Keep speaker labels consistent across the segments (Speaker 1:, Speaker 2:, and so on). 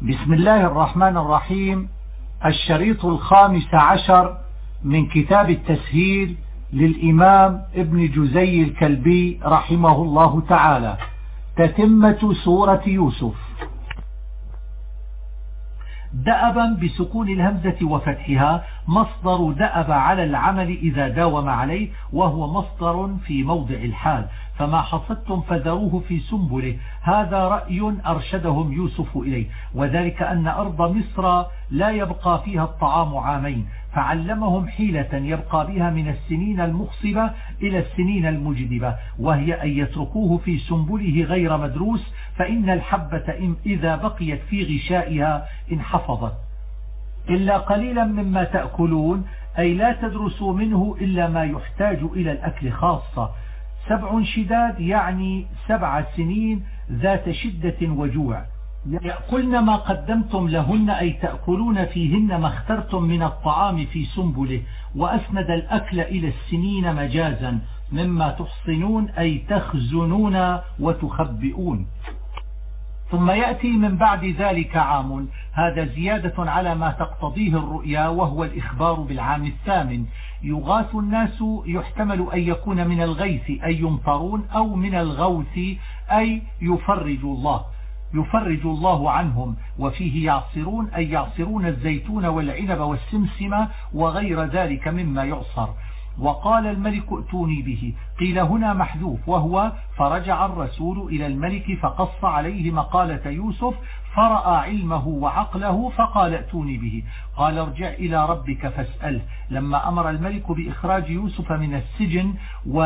Speaker 1: بسم الله الرحمن الرحيم. الشريط 15 من كتاب التسهيل للإمام ابن جزي الكلبي رحمه الله تعالى، تتمة سورة يوسف. دأبا بسكون الهمزة وفتحها مصدر دأب على العمل إذا داوم عليه، وهو مصدر في موضع الحال. فما حصدتم فذروه في سنبله، هذا رأي أرشدهم يوسف إليه، وذلك أن أرض مصر لا يبقى فيها الطعام عامين، فعلمهم حيلة يبقى بها من السنين المخصبة إلى السنين المجدبة، وهي أن يتركوه في سنبله غير مدروس، فإن الحبة إذا بقيت في غشائها انحفظت. إلا قليلا مما تأكلون، أي لا تدرسوا منه إلا ما يحتاج إلى الأكل خاصة. 7 شداد يعني 7 سنين ذات شدة وجوع. يأكلن ما قدمتم لهن، أي تأكلون فيهن ما اخترتم من الطعام في سنبله. وأسند الأكل إلى السنين مجازا، مما تحصنون أي تخزنون وتخبئون. ثم يأتي من بعد ذلك عام، هذا زيادة على ما تقتضيه الرؤيا، وهو الإخبار بالعام الثامن. يغاث الناس يحتمل أن يكون من الغيث أي يمطرون، أو من الغوث أي يفرج الله عنهم. وفيه يعصرون أي يعصرون الزيتون والعنب والسمسم وغير ذلك مما يعصر. وقال الملك ائتوني به، قيل هنا محذوف، وهو فرجع الرسول إلى الملك فقص عليه مقالة يوسف، فرأى علمه وعقله فقال ائتوني به. قال ارجع إلى ربك فاسأله. لما أمر الملك بإخراج يوسف من السجن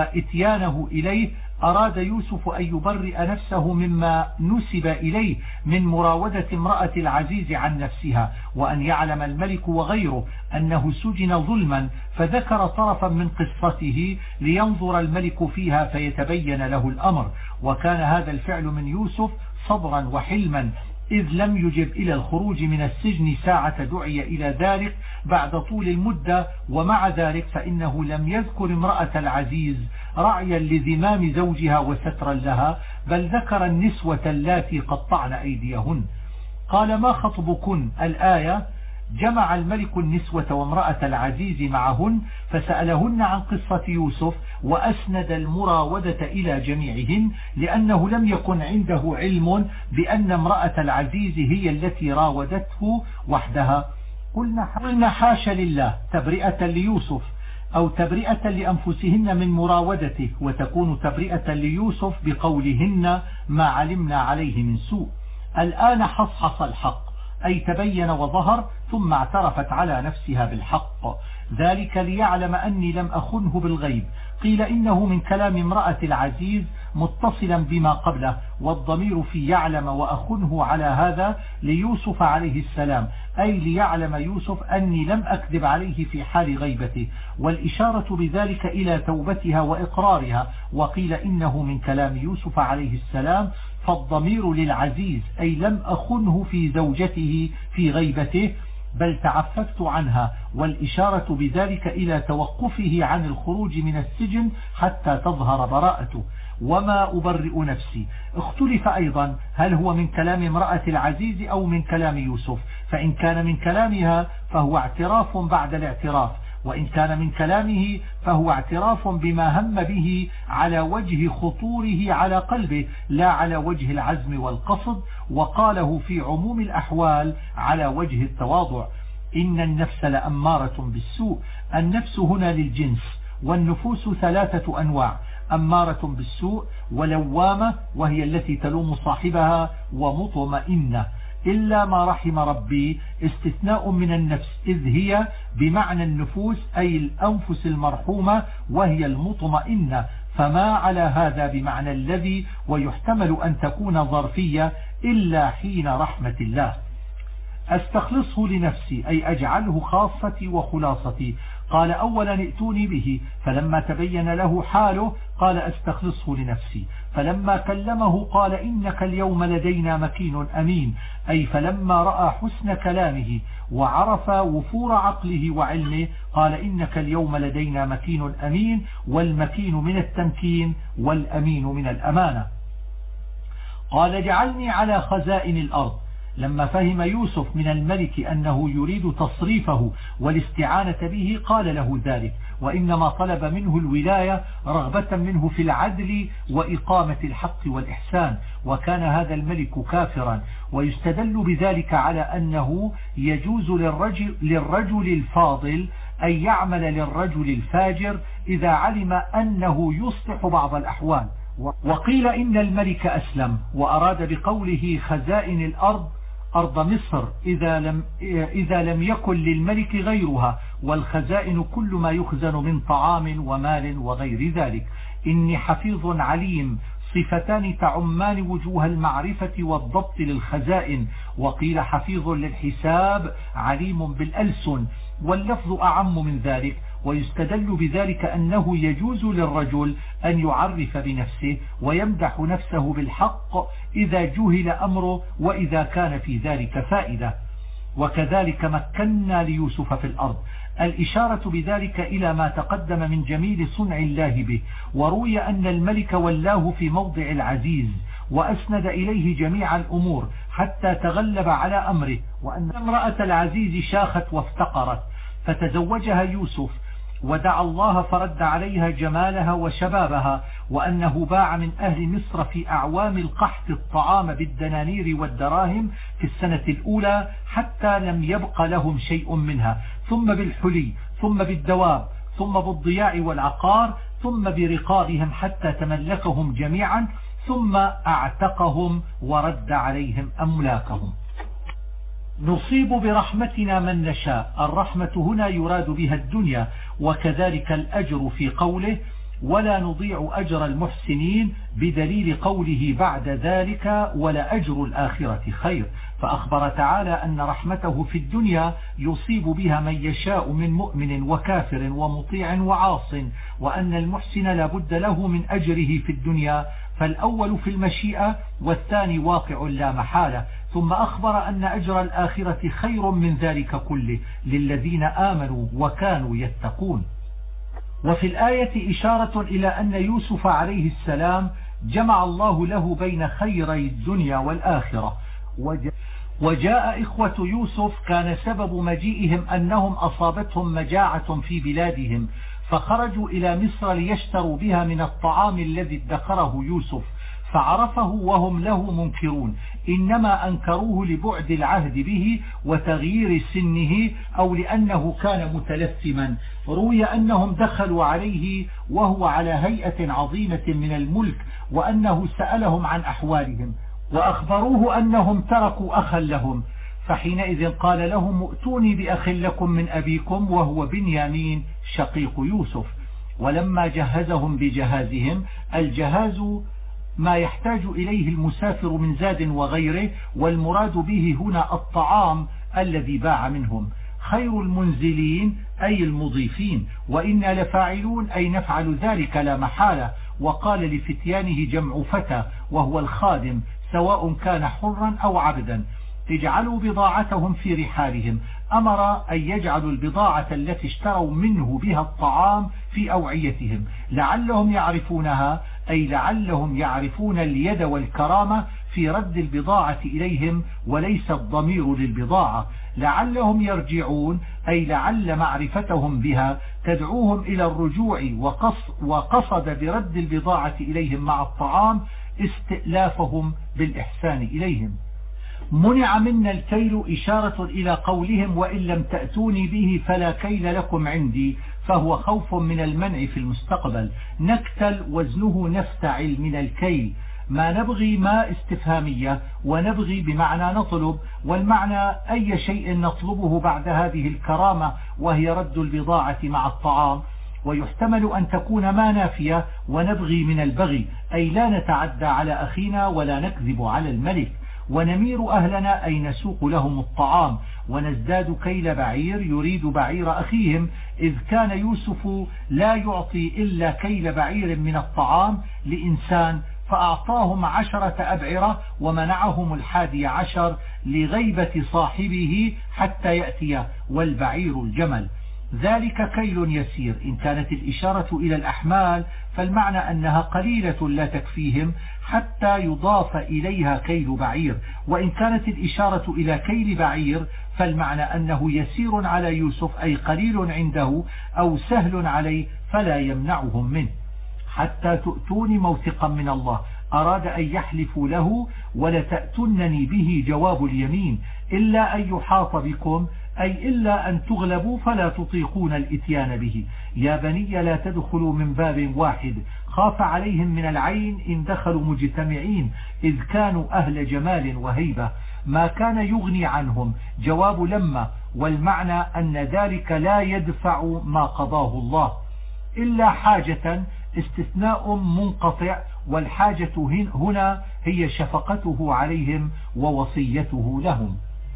Speaker 1: وإتيانه إليه، أراد يوسف أن يبرئ نفسه مما نسب إليه من مراودة امرأة العزيز عن نفسها، وأن يعلم الملك وغيره أنه سجن ظلما، فذكر طرفا من قصته لينظر الملك فيها فيتبين له الأمر. وكان هذا الفعل من يوسف صبرا وحلما، إذ لم يجب إلى الخروج من السجن ساعة دعي إلى ذلك بعد طول المدة. ومع ذلك فإنه لم يذكر امرأة العزيز رعيا لذمام زوجها وسترا لها، بل ذكر النسوة اللاتي قطعن أيديهن. قال ما خطبكن؟ الآية جمع الملك النسوة وامرأة العزيز معهن، فسألهن عن قصة يوسف، وأسند المراودة إلى جميعهن، لأنه لم يكن عنده علم بأن امرأة العزيز هي التي راودته وحدها. قلنا حاش لله تبرئة ليوسف، أو تبرئة لأنفسهن من مراودته، وتكون تبرئة ليوسف بقولهن ما علمنا عليه من سوء. الآن حصحص الحق، أي تبين وظهر، ثم اعترفت على نفسها بالحق، ذلك ليعلم أني لم أخنه بالغيب. قيل إنه من كلام امرأة العزيز متصلا بما قبله، والضمير في يعلم وأخنه على هذا ليوسف عليه السلام، أي ليعلم يوسف أني لم أكذب عليه في حال غيبته، والإشارة بذلك إلى توبتها وإقرارها. وقيل إنه من كلام يوسف عليه السلام، فالضمير للعزيز، أي لم أخنه في زوجته في غيبته، بل تعففت عنها، والإشارة بذلك إلى توقفه عن الخروج من السجن حتى تظهر براءته. وما أبرئ نفسي. اختلف أيضا هل هو من كلام امرأة العزيز أو من كلام يوسف، فإن كان من كلامها فهو اعتراف بعد الاعتراف، وإن كان من كلامه فهو اعتراف بما هم به على وجه خطوره على قلبه، لا على وجه العزم والقصد، وقاله في عموم الأحوال على وجه التواضع. إن النفس لأمارة بالسوء. النفس هنا للجنس، والنفوس 3 أنواع: أمارة بالسوء، ولوامة وهي التي تلوم صاحبها، ومطمئنة. إلا ما رحم ربي استثناء من النفس، إذ هي بمعنى النفوس، أي الأنفس المرحومة، وهي المطمئنة، فما على هذا بمعنى الذي، ويحتمل أن تكون ظرفية إلا حين رحمة الله. أستخلصه لنفسي، أي أجعله خاصتي وخلاصتي. قال أولا ائتوني به، فلما تبين له حاله قال أستخلصه لنفسي. فلما كلمه قال إنك اليوم لدينا مكين أمين، أي فلما رأى حسن كلامه وعرف وفور عقله وعلمه قال إنك اليوم لدينا مكين أمين، والمكين من التمكين والأمين من الأمانة. قال اجعلني على خزائن الأرض، لما فهم يوسف من الملك أنه يريد تصريفه والاستعانة به قال له ذلك، وإنما طلب منه الولاية رغبة منه في العدل وإقامة الحق والإحسان، وكان هذا الملك كافرا. ويستدل بذلك على أنه يجوز للرجل الفاضل أن يعمل للرجل الفاجر إذا علم أنه يصلح بعض الأحوال. وقيل إن الملك أسلم وأراد بقوله خزائن الأرض أرض مصر إذا لم يكن للملك غيرها، والخزائن كل ما يخزن من طعام ومال وغير ذلك. إني حفيظ عليم صفتان تعمان وجوه المعرفة والضبط للخزائن، وقيل حفيظ للحساب عليم بالألسن، واللفظ أعم من ذلك. ويستدل بذلك أنه يجوز للرجل أن يعرف بنفسه ويمدح نفسه بالحق إذا جهل أمره وإذا كان في ذلك فائدة. وكذلك مكنا ليوسف في الأرض، الإشارة بذلك إلى ما تقدم من جميل صنع الله به. وروي أن الملك ولاه في موضع العزيز وأسند إليه جميع الأمور حتى تغلب على أمره، وأن امرأة العزيز شاخت وافتقرت فتزوجها يوسف ودعا الله فرد عليها جمالها وشبابها، وأنه باع من أهل مصر في أعوام القحط الطعام بالدنانير والدراهم في السنة الأولى حتى لم يبق لهم شيء منها، ثم بالحلي، ثم بالدواب، ثم بالضياع والعقار، ثم برقابهم حتى تملكهم جميعا، ثم أعتقهم ورد عليهم أملاكهم. نصيب برحمتنا من نشاء، الرحمة هنا يراد بها الدنيا، وكذلك الأجر في قوله ولا نضيع أجر المحسنين، بدليل قوله بعد ذلك ولأجر الآخرة خير. فأخبر تعالى أن رحمته في الدنيا يصيب بها من يشاء من مؤمن وكافر ومطيع وعاص، وأن المحسن لا بد له من أجره في الدنيا، فالأول في المشيئة والثاني واقع لا محالة. ثم أخبر أن أجر الآخرة خير من ذلك كله للذين آمنوا وكانوا يتقون. وفي الآية إشارة إلى أن يوسف عليه السلام جمع الله له بين خيري الدنيا والآخرة. وجاء إخوة يوسف كان سبب مجيئهم أنهم أصابتهم مجاعة في بلادهم، فخرجوا إلى مصر ليشتروا بها من الطعام الذي ادخره يوسف، فعرفه وهم له منكرون، إنما أنكروه لبعد العهد به وتغيير سنه أو لأنه كان متلثما. روي أنهم دخلوا عليه وهو على هيئة عظيمة من الملك، وأنه سألهم عن أحوالهم وأخبروه أنهم تركوا أخا لهم، فحينئذ قال لهم ائتوني بأخ لكم من أبيكم وهو بنيامين شقيق يوسف. ولما جهزهم بجهازهم، الجهاز ما يحتاج إليه المسافر من زاد وغيره، والمراد به هنا الطعام الذي باع منهم. خير المنزلين أي المضيفين، وإنا لفاعلون أي نفعل ذلك لا محالة. وقال لفتيانه جمع فتى وهو الخادم سواء كان حرا أو عبدا اجعلوا بضاعتهم في رحالهم. أمر أن يجعلوا البضاعة التي اشتروا منه بها الطعام في أوعيتهم لعلهم يعرفونها، أي لعلهم يعرفون اليد والكرامة في رد البضاعة إليهم وليس الضمير للبضاعة. لعلهم يرجعون أي لعل معرفتهم بها تدعوهم إلى الرجوع، وقصد برد البضاعة إليهم مع الطعام استئلافهم بالإحسان إليهم. منع منا الكيل إشارة إلى قولهم وإن لم تأتوني به فلا كيل لكم عندي، فهو خوف من المنع في المستقبل. نكتل وزنه نفتعل من الكيل، ما نبغي ما استفهامية، ونبغي بمعنى نطلب، والمعنى أي شيء نطلبه بعد هذه الكرامة وهي رد البضاعة مع الطعام. ويحتمل أن تكون ما نافية، ونبغي من البغي أي لا نتعدى على أخينا ولا نكذب على الملك. ونمير أهلنا أي نسوق لهم الطعام، ونزداد كيل بعير يريد بعير أخيهم، إذ كان يوسف لا يعطي إلا كيل بعير من الطعام لإنسان، فأعطاهم 10 أبعرة ومنعهم 11 لغيبة صاحبه حتى يأتي، والبعير الجمل. ذلك كيل يسير. إن كانت الإشارة إلى الأحمال فالمعنى أنها قليلة لا تكفيهم حتى يضاف إليها كيل بعير، وإن كانت الإشارة إلى كيل بعير فالمعنى أنه يسير على يوسف أي قليل عنده أو سهل عليه فلا يمنعهم منه. حتى تؤتوني موثقا من الله، أراد أن يحلفوا له ولتأتنني به جواب اليمين، إلا أن يحاط بكم أي إلا أن تغلبوا فلا تطيقون الإتيان به. يا بني لا تدخلوا من باب واحد، خاف عليهم من العين إن دخلوا مجتمعين إذ كانوا أهل جمال وهيبة. ما كان يغني عنهم جواب لما، والمعنى أن ذلك لا يدفع ما قضاه الله إلا حاجة، استثناء منقطع، والحاجة هنا هي شفقته عليهم ووصيته لهم.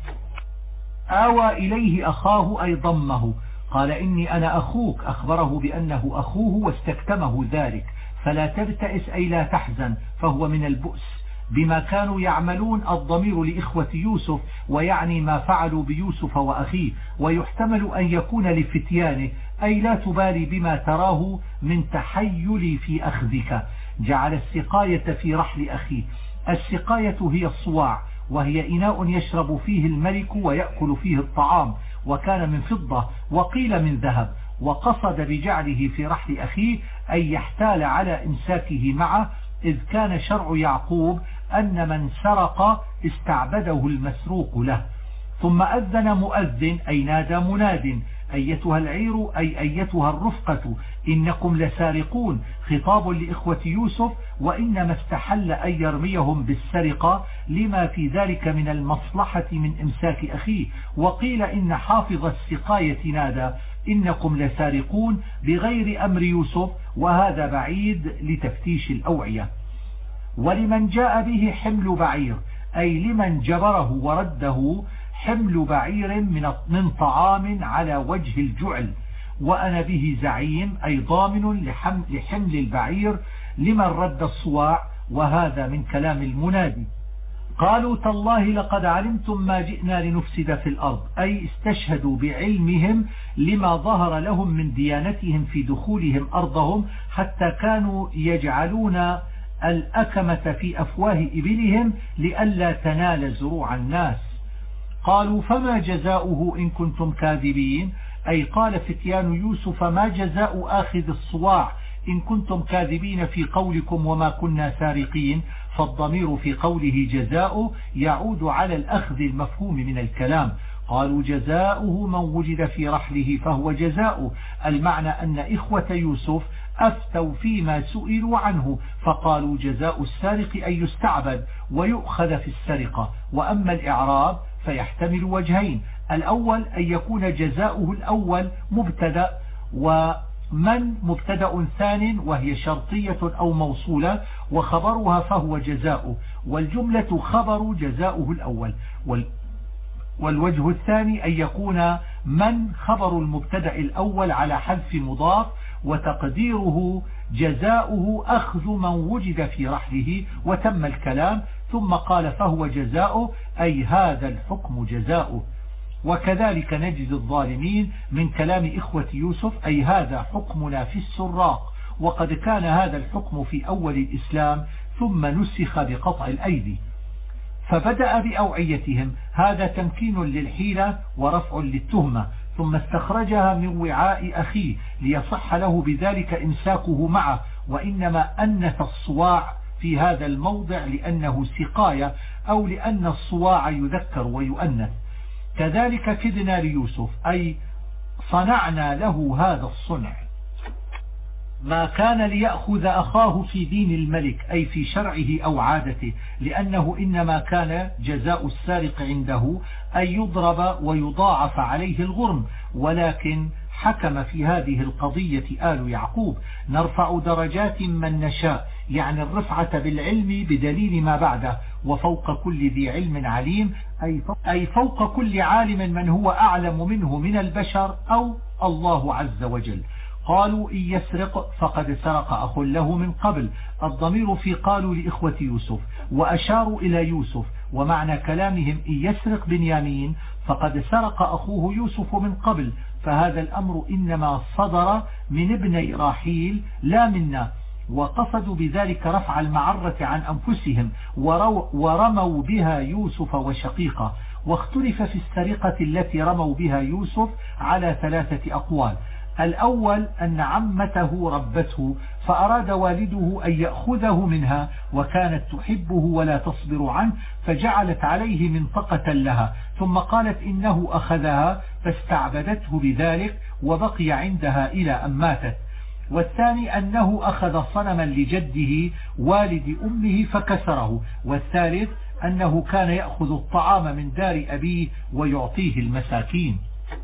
Speaker 1: آوى إليه أخاه أي ضمه، قال إني أنا أخوك، أخبره بأنه أخوه واستكتمه ذلك، فلا تبتئس أي لا تحزن، فهو من البؤس بما كانوا يعملون. الضمير لإخوة يوسف ويعني ما فعلوا بيوسف وأخيه، ويحتمل أن يكون لفتيانه أي لا تبالي بما تراه من تحيل في أخذك. جعل السقاية في رحل أخيه. السقاية هي الصواع، وهي إناء يشرب فيه الملك ويأكل فيه الطعام، وكان من فضة وقيل من ذهب. وقصد بجعله في رحل أخيه أن يحتال على إمساكه معه، إذ كان شرع يعقوب أن من سرق استعبده المسروق له. ثم أذن مؤذن أي نادى مناد، أيتها العير أي أيتها الرفقة إنكم لسارقون، خطاب لإخوة يوسف، وإنما استحل أن يرميهم بالسرقة لما في ذلك من المصلحة من إمساك أخيه. وقيل إن حافظ السقاية نادى إنكم لسارقون بغير أمر يوسف، وهذا بعيد لتفتيش الأوعية. ولمن جاء به حمل بعير أي لمن جبره ورده حمل بعير من طعام على وجه الجعل. وأنا به زعيم أي ضامن لحمل البعير لمن رد الصواع، وهذا من كلام المنادي. قالوا تالله لقد علمتم ما جئنا لنفسد في الأرض، أي استشهدوا بعلمهم لما ظهر لهم من ديانتهم في دخولهم أرضهم، حتى كانوا يجعلون الأكمة في أفواه إبلهم لئلا تنال زروع الناس. قالوا فما جزاؤه إن كنتم كاذبين، أي قال فتيان يوسف ما جزاء آخذ الصواع إن كنتم كاذبين في قولكم وما كنا سارقين. فالضمير في قوله جزاؤه يعود على الأخذ المفهوم من الكلام. قالوا جزاؤه من وجد في رحله فهو جزاؤه، المعنى أن إخوة يوسف أفتوا فيما سئلوا عنه، فقالوا جزاء السارق أن يستعبد ويؤخذ في السرقة. وأما الإعراب فيحتمل وجهين، الأول أن يكون جزاؤه الأول مبتدأ، ومن مبتدأ ثان وهي شرطية أو موصولة، وخبرها فهو جزاؤه، والجملة خبر جزاؤه الأول. والوجه الثاني أن يكون من خبر المبتدأ الأول على حذف مضاف، وتقديره جزاؤه أخذ من وجد في رحله، وتم الكلام. ثم قال فهو جزاؤه أي هذا الحكم جزاؤه. وكذلك نجزي الظالمين من كلام إخوة يوسف، أي هذا حكمنا في السراق، وقد كان هذا الحكم في أول الإسلام ثم نسخ بقطع الأيدي. فبدأ بأوعيتهم، هذا تمكين للحيلة ورفع للتهمة، ثم استخرجها من وعاء أخيه ليصح له بذلك إمساكه معه. وإنما أنث الصواع في هذا الموضع لأنه سقاية، أو لأن الصواع يذكر ويؤنث. كذلك كدنا ليوسف أي صنعنا له هذا الصنع. ما كان ليأخذ أخاه في دين الملك أي في شرعه أو عادته، لأنه إنما كان جزاء السارق عنده أن يضرب ويضاعف عليه الغرم، ولكن حكم في هذه القضية آل يعقوب نرفع درجات من نشاء، يعني الرفعة بالعلم بدليل ما بعده، وفوق كل ذي علم عليم، أي فوق كل عالم من هو أعلم منه من البشر أو الله عز وجل. قالوا إن يسرق فقد سرق أخ له من قبل. الضمير في قالوا لإخوة يوسف، وأشاروا إلى يوسف، ومعنى كلامهم إن يسرق بنيامين فقد سرق أخوه يوسف من قبل، فهذا الأمر إنما صدر من ابن راحيل لا منا، وقصدوا بذلك رفع المعرة عن أنفسهم ورموا بها يوسف وشقيقه. واختلف في السرقة التي رموا بها يوسف على 3 أقوال. الأول أن عمته ربته فأراد والده أن يأخذه منها، وكانت تحبه ولا تصبر عنه فجعلت عليه منطقة لها، ثم قالت إنه أخذها فاستعبدته بذلك وبقي عندها إلى أن ماتت. والثاني أنه أخذ صنما لجده والد أمه فكسره. والثالث أنه كان يأخذ الطعام من دار أبيه ويعطيه المساكين.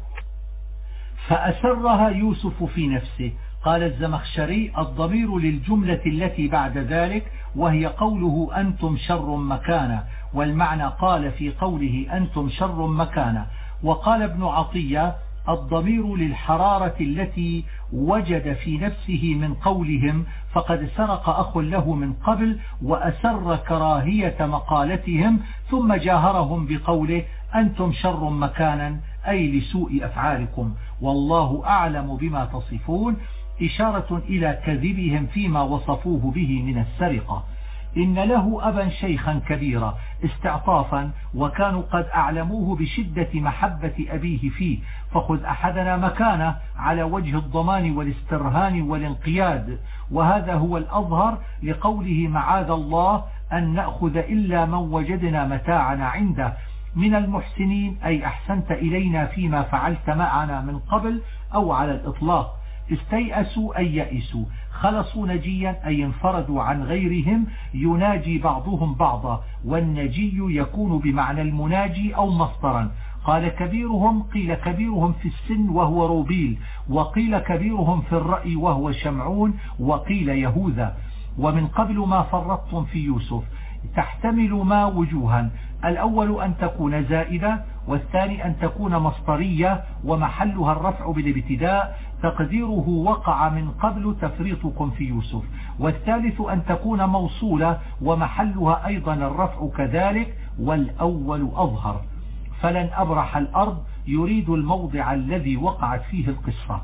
Speaker 1: فأسرها يوسف في نفسه. قال الزمخشري الضمير للجملة التي بعد ذلك، وهي قوله أنتم شر مكانا، والمعنى قال في قوله أنتم شر مكانا. وقال ابن عطية الضمير للحرارة التي وجد في نفسه من قولهم فقد سرق أخ له من قبل، وأسر كراهية مقالتهم ثم جاهرهم بقوله أنتم شر مكانا أي لسوء أفعالكم والله أعلم بما تصفون، إشارة إلى كذبهم فيما وصفوه به من السرقة. إن له أبا شيخا كبيرا استعطافا، وكانوا قد أعلموه بشدة محبة أبيه فيه، فخذ أحدنا مكانه على وجه الضمان والاسترهان والانقياد. وهذا هو الأظهر لقوله معاذ الله أن نأخذ إلا من وجدنا متاعنا عنده من المحسنين، أي أحسنت إلينا فيما فعلت معنا من قبل، أو على الإطلاق. استيأسوا أي يئسوا، خلصوا نجيا أي انفردوا عن غيرهم، يناجي بعضهم بعضا، والنجي يكون بمعنى المناجي أو مصدرا. قال كبيرهم، قيل كبيرهم في السن وهو روبيل، وقيل كبيرهم في الرأي وهو شمعون، وقيل يهوذا. ومن قبل ما فرطتم في يوسف تحتمل ما وجوها، الأول أن تكون زائدة، والثاني أن تكون مصدرية ومحلها الرفع بالابتداء تقديره وقع من قبل تفريطكم في يوسف، والثالث أن تكون موصولة ومحلها أيضا الرفع كذلك، والأول أظهر. فلن أبرح الأرض يريد الموضع الذي وقعت فيه القصة.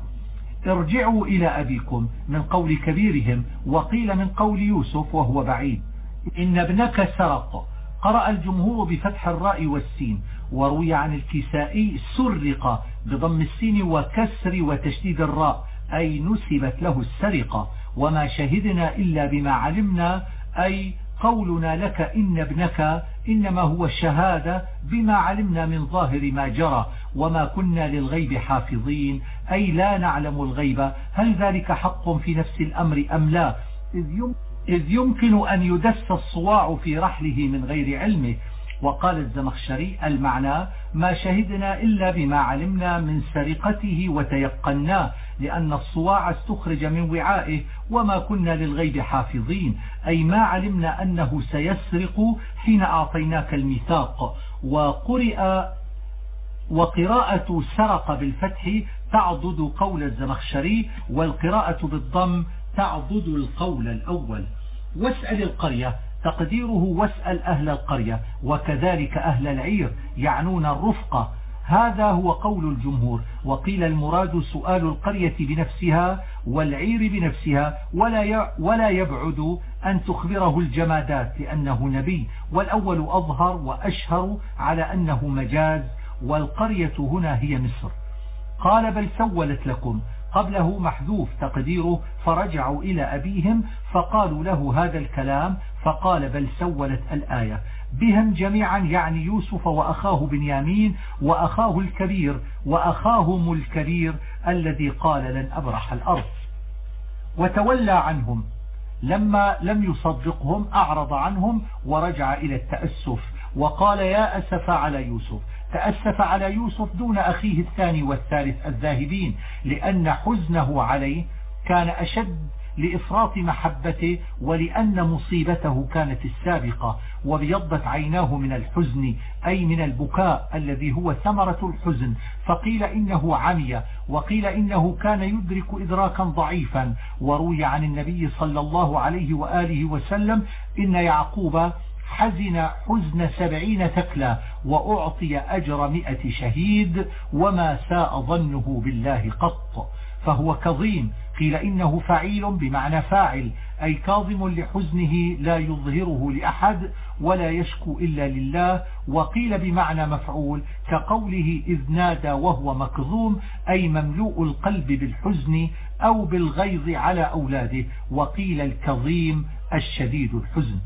Speaker 1: ارجعوا إلى أبيكم من قول كبيرهم، وقيل من قول يوسف وهو بعيد. إن ابنك سرق. قرأ الجمهور بفتح الراء والسين، وروي عن الكسائي سرق بضم السين وكسر وتشديد الراء، أي نسبت له السرقة. وما شهدنا إلا بما علمنا، أي قولنا لك إن ابنك إنما هو شهادة بما علمنا من ظاهر ما جرى، وما كنا للغيب حافظين، أي لا نعلم الغيب، هل ذلك حق في نفس الأمر أم لا، إذ يمكن أن يدس الصواع في رحله من غير علمه. وقال الزمخشري المعنى ما شهدنا إلا بما علمنا من سرقته وتيقناه، لأن الصواع استخرج من وعائه، وما كنا للغيب حافظين، أي ما علمنا أنه سيسرق حين أعطيناك الميثاق. وقراءة سرق بالفتح تعضد قول الزمخشري، والقراءة بالضم تعضد القول الأول. واسأل القرية تقديره واسأل أهل القرية، وكذلك أهل العير يعنون الرفقة. هذا هو قول الجمهور. وقيل المراد سؤال القرية بنفسها والعير بنفسها، ولا يبعد أن تخبره الجمادات لأنه نبي، والأول أظهر وأشهر على أنه مجاز، والقرية هنا هي مصر. قال بل سولت لكم، قبله محذوف تقديره فرجعوا إلى أبيهم فقالوا له هذا الكلام، فقال بل سولت الآية بهم جميعا، يعني يوسف وأخاه بنيامين وأخاه الكبير وأخاهم الكبير الذي قال لن أبرح الأرض. وتولى عنهم لما لم يصدقهم، أعرض عنهم ورجع إلى التأسف، وقال يا أسف على يوسف. تأسف على يوسف دون أخيه الثاني والثالث الذاهبين، لأن حزنه عليه كان أشد لإفراط محبته ولأن مصيبته كانت السابقة، وابيضت عيناه من الحزن أي من البكاء الذي هو ثمرة الحزن، فقيل إنه عمي، وقيل إنه كان يدرك إدراكا ضعيفا. وروي عن النبي صلى الله عليه وآله وسلم إن يعقوب حزن حزن 70 ثكلا وأعطي أجر 100 شهيد وما ساء ظنه بالله قط، فهو كظيم. قيل إنه فعيل بمعنى فاعل، أي كاظم لحزنه لا يظهره لأحد ولا يشكو إلا لله. وقيل بمعنى مفعول كقوله إذ نادى وهو مكظوم، أي مملوء القلب بالحزن أو بالغيظ على أولاده. وقيل الكظيم الشديد الحزن.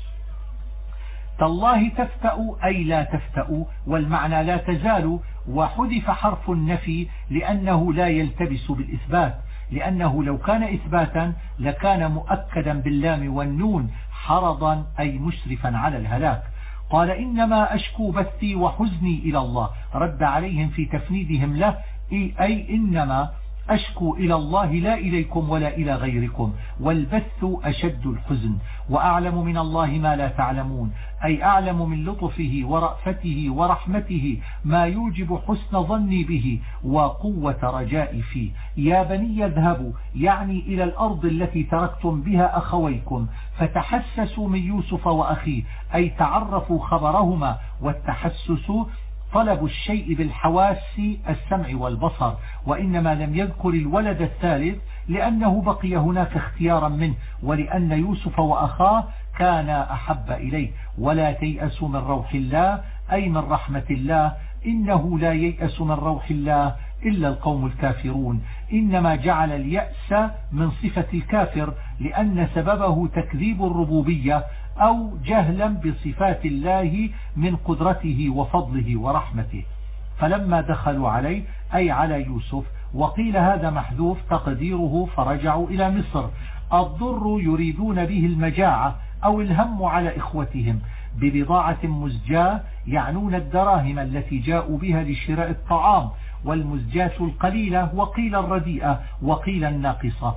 Speaker 1: تالله تفتأ أي لا تفتأ، والمعنى لا تزال، وحذف حرف النفي لأنه لا يلتبس بالإثبات، لأنه لو كان إثباتا لكان مؤكدا باللام والنون حرضا أي مشرفا على الهلاك. قال إنما أشكو بثي وحزني إلى الله، رد عليهم في تفنيدهم له، أي إنما أشكو إلى الله لا إليكم ولا إلى غيركم، والبث أشد الحزن، وأعلم من الله ما لا تعلمون، أي أعلم من لطفه ورأفته ورحمته ما يوجب حسن ظني به وقوة رجائي فيه. يا بني اذهبوا، يعني إلى الأرض التي تركتم بها أخويكم، فتحسسوا من يوسف وأخيه، أي تعرفوا خبرهما. والتحسس طلب الشيء بالحواس السمع والبصر، وإنما لم يذكر الولد الثالث لأنه بقي هناك اختيارا منه، ولأن يوسف وأخاه كان أحب إليه. ولا تيأسوا من روح الله أي من رحمة الله، إنه لا ييأس من روح الله إلا القوم الكافرون. إنما جعل اليأس من صفة الكافر لأن سببه تكذيب الربوبية أو جهلا بصفات الله من قدرته وفضله ورحمته. فلما دخلوا عليه أي على يوسف، وقيل هذا محذوف تقديره فرجعوا إلى مصر. الضر يريدون به المجاعة أو الهم على إخوتهم، ببضاعة مزجاة يعنون الدراهم التي جاءوا بها لشراء الطعام، والمزجاة القليلة، وقيل الرديئة، وقيل الناقصة،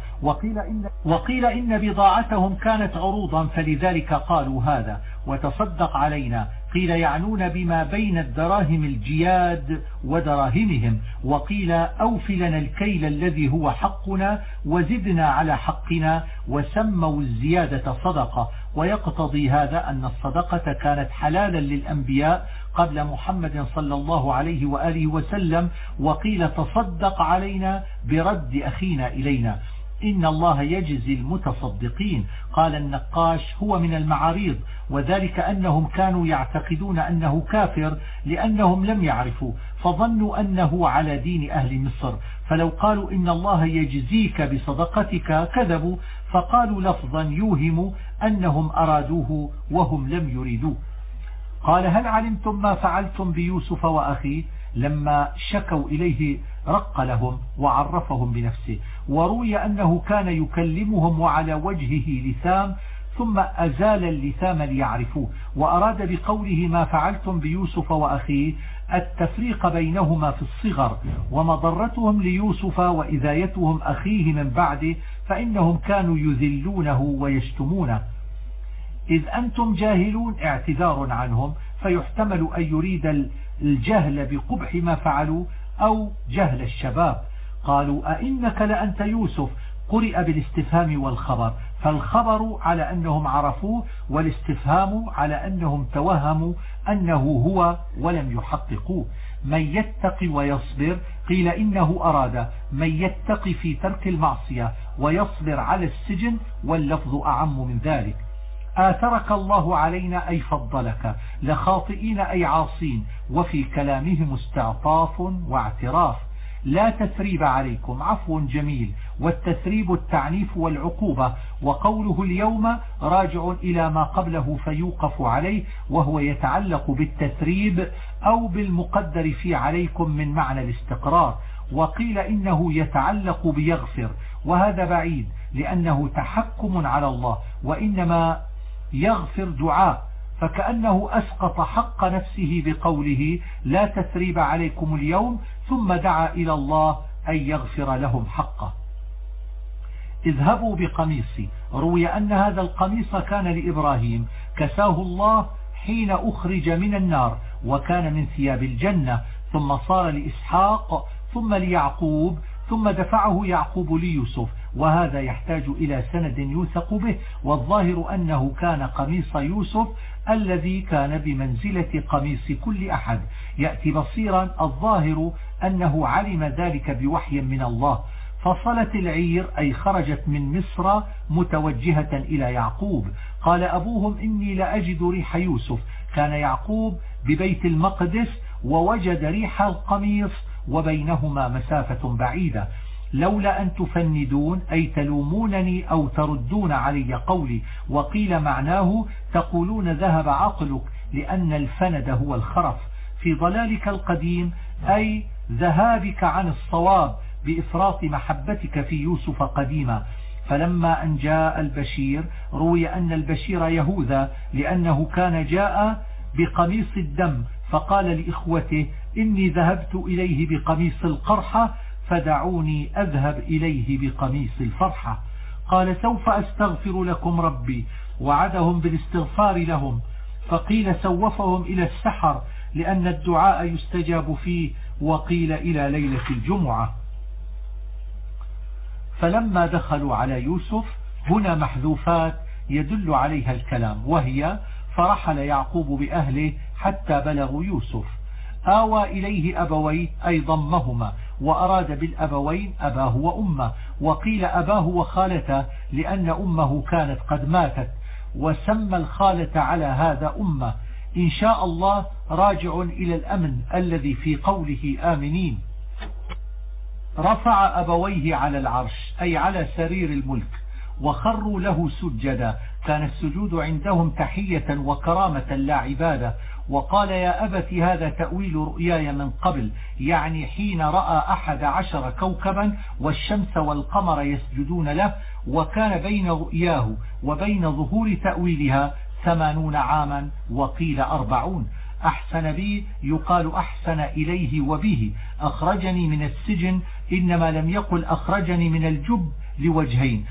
Speaker 1: وقيل إن بضاعتهم كانت عروضا فلذلك قالوا هذا. وتصدق علينا، قيل يعنون بما بين الدراهم الجياد ودراهمهم، وقيل أوف لنا الكيل الذي هو حقنا وزدنا على حقنا، وسموا الزيادة صدقة. ويقتضي هذا أن الصدقة كانت حلالا للأنبياء قبل محمد صلى الله عليه وآله وسلم. وقيل تصدق علينا برد أخينا إلينا، إن الله يجزي المتصدقين. قال النقاش هو من المعاريض، وذلك أنهم كانوا يعتقدون أنه كافر لأنهم لم يعرفوا، فظنوا أنه على دين أهل مصر، فلو قالوا إن الله يجزيك بصدقتك كذبوا، فقالوا لفظا يوهم أنهم أرادوه وهم لم يريدوه. قال هل علمتم ما فعلتم بيوسف وأخيه؟ لما شكوا إليه رق لهم وعرفهم بنفسه. وروي أنه كان يكلمهم وعلى وجهه لثام، ثم أزال اللثام ليعرفوه، وأراد بقوله ما فعلتم بيوسف وأخيه التفريق بينهما في الصغر، ومضرتهم ليوسف وإذايتهم أخيه من بعده، فإنهم كانوا يذلونه ويشتمونه. إذ أنتم جاهلون اعتذار عنهم، فيحتمل أن يريد الجهل بقبح ما فعلوا أو جهل الشباب. قالوا أئنك لأنت يوسف، قرئ بالاستفهام والخبر، فالخبر على أنهم عرفوه، والاستفهام على أنهم توهموا أنه هو ولم يحققوه. من يتقي ويصبر، قيل إنه أراد من يتقي في ترك المعصية ويصبر على السجن، واللفظ أعم من ذلك. آثرك الله علينا أي فضلك، لخاطئين أي عاصين، وفي كلامهم استعطاف واعتراف. لا تثريب عليكم، عفو جميل، والتثريب التعنيف والعقوبة. وقوله اليوم راجع إلى ما قبله فيوقف عليه، وهو يتعلق بالتثريب أو بالمقدر في عليكم من معنى الاستقرار. وقيل إنه يتعلق بيغفر، وهذا بعيد لأنه تحكم على الله، وإنما يغفر دعاء، فكأنه أسقط حق نفسه بقوله لا تثريب عليكم اليوم، ثم دعا إلى الله أن يغفر لهم حقه. اذهبوا بقميصي. روي أن هذا القميص كان لإبراهيم كساه الله حين أخرج من النار وكان من ثياب الجنة، ثم صار لإسحاق ثم ليعقوب ثم دفعه يعقوب ليوسف، وهذا يحتاج إلى سند يوثق به، والظاهر أنه كان قميص يوسف الذي كان بمنزلة قميص كل أحد. يأتي بصيرا الظاهر أنه علم ذلك بوحي من الله. فصلت العير أي خرجت من مصر متوجهة إلى يعقوب. قال أبوهم إني لأجد ريح يوسف. كان يعقوب ببيت المقدس ووجد ريح القميص وبينهما مسافة بعيدة. لولا أن تفندون أي تلومونني أو تردون علي قولي. وقيل معناه تقولون ذهب عقلك، لأن الفند هو الخرف. في ضلالك القديم أي ذهابك عن الصواب بإفراط محبتك في يوسف قديما. فلما أن جاء البشير، روي أن البشير يهوذا لأنه كان جاء بقميص الدم، فقال لإخوته إني ذهبت إليه بقميص القرحة فدعوني أذهب إليه بقميص الفرحة. قال سوف أستغفر لكم ربي. وعدهم بالاستغفار لهم، فقيل سوفهم إلى السحر لأن الدعاء يستجاب فيه، وقيل إلى ليلة الجمعة. فلما دخلوا على يوسف، هنا محذوفات يدل عليها الكلام، وهي فرحل يعقوب بأهله حتى بلغوا يوسف. آوى إليه أبويه أي ضمهما، وأراد بالأبوين أباه وأمه، وقيل أباه وخالته لأن أمه كانت قد ماتت، وسمى الخالة على هذا أمه. إن شاء الله راجع إلى الأمن الذي في قوله آمنين. رفع أبويه على العرش أي على سرير الملك وخروا له سجدا. كان السجود عندهم تحية وكرامة لا عبادة. وقال يا أبت هذا تأويل رؤياي من قبل، يعني حين رأى 11 كوكبا والشمس والقمر يسجدون له. وكان بين رؤياه وبين ظهور تأويلها 80 عاما، وقيل 40. أحسن بي يقال أحسن إليه وبه. أخرجني من السجن إنما لم يقل أخرجني من الجب لوجهين.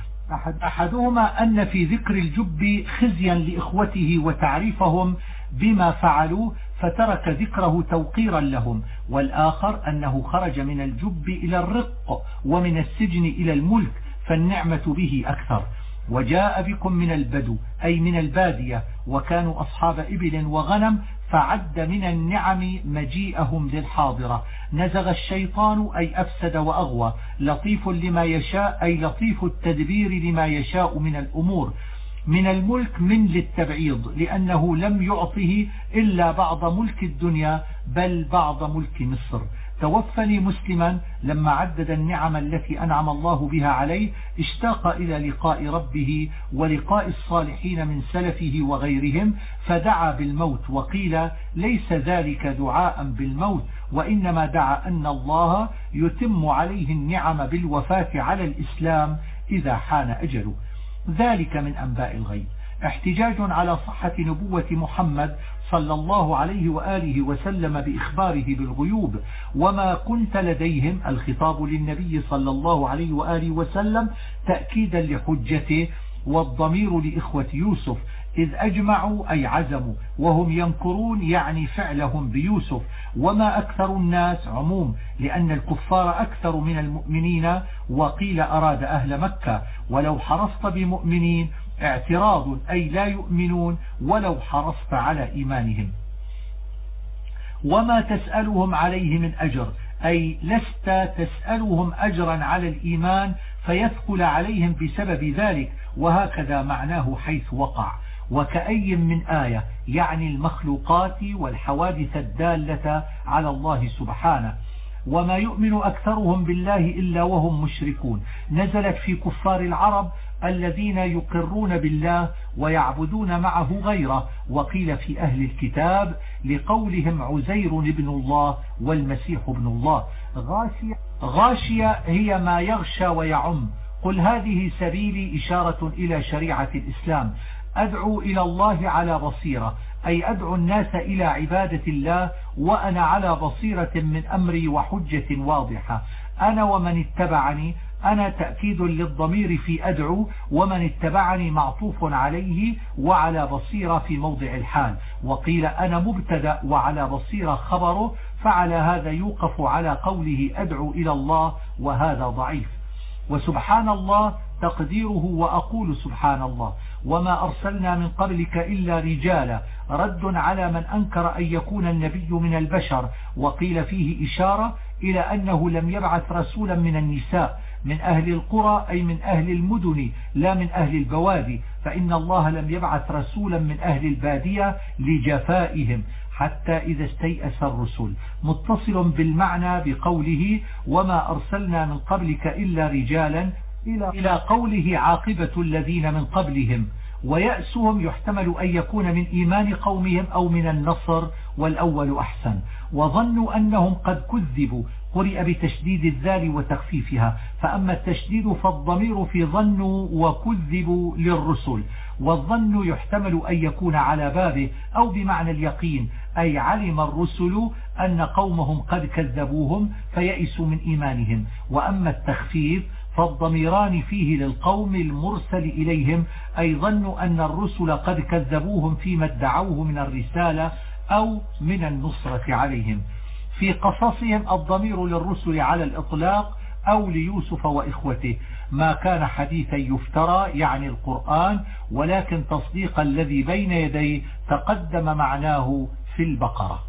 Speaker 1: أحدهما أن في ذكر الجب خزيا لإخوته وتعريفهم بما فعلوا فترك ذكره توقيرا لهم، والآخر أنه خرج من الجب إلى الرق ومن السجن إلى الملك، فالنعمة به أكثر. وجاء بكم من البدو أي من البادية، وكانوا أصحاب إبل وغنم، فعد من النعم مجيئهم للحاضرة. نزغ الشيطان أي أفسد وأغوى. لطيف لما يشاء أي لطيف التدبير لما يشاء من الأمور. من الملك من للتبعيض لأنه لم يعطه إلا بعض ملك الدنيا بل بعض ملك مصر. توفني مسلما لما عدد النعم التي أنعم الله بها عليه اشتاق إلى لقاء ربه ولقاء الصالحين من سلفه وغيرهم فدعا بالموت. وقيل ليس ذلك دعاء بالموت، وإنما دعا أن الله يتم عليه النعم بالوفاة على الإسلام إذا حان أجله. ذلك من أنباء الغيب. احتجاج على صحة نبوة محمد صلى الله عليه وآله وسلم بإخباره بالغيوب. وما كنت لديهم الخطاب للنبي صلى الله عليه وآله وسلم تأكيدا لحجته، والضمير لإخوة يوسف إذ أجمعوا أي عزموا، وهم ينكرون يعني فعلهم بيوسف. وما أكثر الناس عموم لأن الكفار أكثر من المؤمنين، وقيل أراد أهل مكة. ولو حرصت بمؤمنين اعتراض أي لا يؤمنون ولو حرصت على إيمانهم. وما تسألهم عليه من أجر أي لست تسألهم أجرا على الإيمان فيثقل عليهم بسبب ذلك، وهكذا معناه حيث وقع. وكأي من آية يعني المخلوقات والحوادث الدالة على الله سبحانه. وما يؤمن أكثرهم بالله إلا وهم مشركون. نزلت في كفار العرب الذين يقرون بالله ويعبدون معه غيره. وقيل في أهل الكتاب لقولهم عزير ابن الله والمسيح ابن الله. غاشية هي ما يغشى ويعم. قل هذه سبيلي إشارة إلى شريعة الإسلام. أدعو إلى الله على بصيرة أي أدعو الناس إلى عبادة الله وأنا على بصيرة من أمري وحجة واضحة. أنا ومن اتبعني، أنا تأكيد للضمير في أدعو، ومن اتبعني معطوف عليه وعلى بصيرة في موضع الحال. وقيل أنا مبتدأ وعلى بصيرة خبره، فعلى هذا يوقف على قوله أدعو إلى الله، وهذا ضعيف. وسبحان الله تقديره وأقول سبحان الله. وما أرسلنا من قبلك إلا رجالا، رد على من أنكر أن يكون النبي من البشر، وقيل فيه إشارة إلى أنه لم يبعث رسولا من النساء من أهل القرى، أي من أهل المدن لا من أهل البوادي، فإن الله لم يبعث رسولا من أهل البادية لجفائهم حتى إذا استيأس الرسل، متصل بالمعنى بقوله وما أرسلنا من قبلك إلا رجالا إلى قوله عاقبة الذين من قبلهم. ويأسهم يحتمل أن يكون من إيمان قومهم أو من النصر، والأول أحسن. وظنوا أنهم قد كذبوا، قرئ بتشديد الذال وتخفيفها، فأما التشديد فالضمير في ظنوا وكذبوا للرسل، والظن يحتمل أن يكون على بابه أو بمعنى اليقين، أي علم الرسل أن قومهم قد كذبوهم فيئسوا من إيمانهم. وأما التخفيف فالضميران فيه للقوم المرسل إليهم، أي ظنوا أن الرسل قد كذبوهم فيما ادعوه من الرسالة أو من النصرة عليهم. في قصصهم الضمير للرسل على الإطلاق أو ليوسف وإخوته، ما كان حديثا يفترى يعني القرآن، ولكن تصديق الذي بين يديه تقدم معناه في البقرة.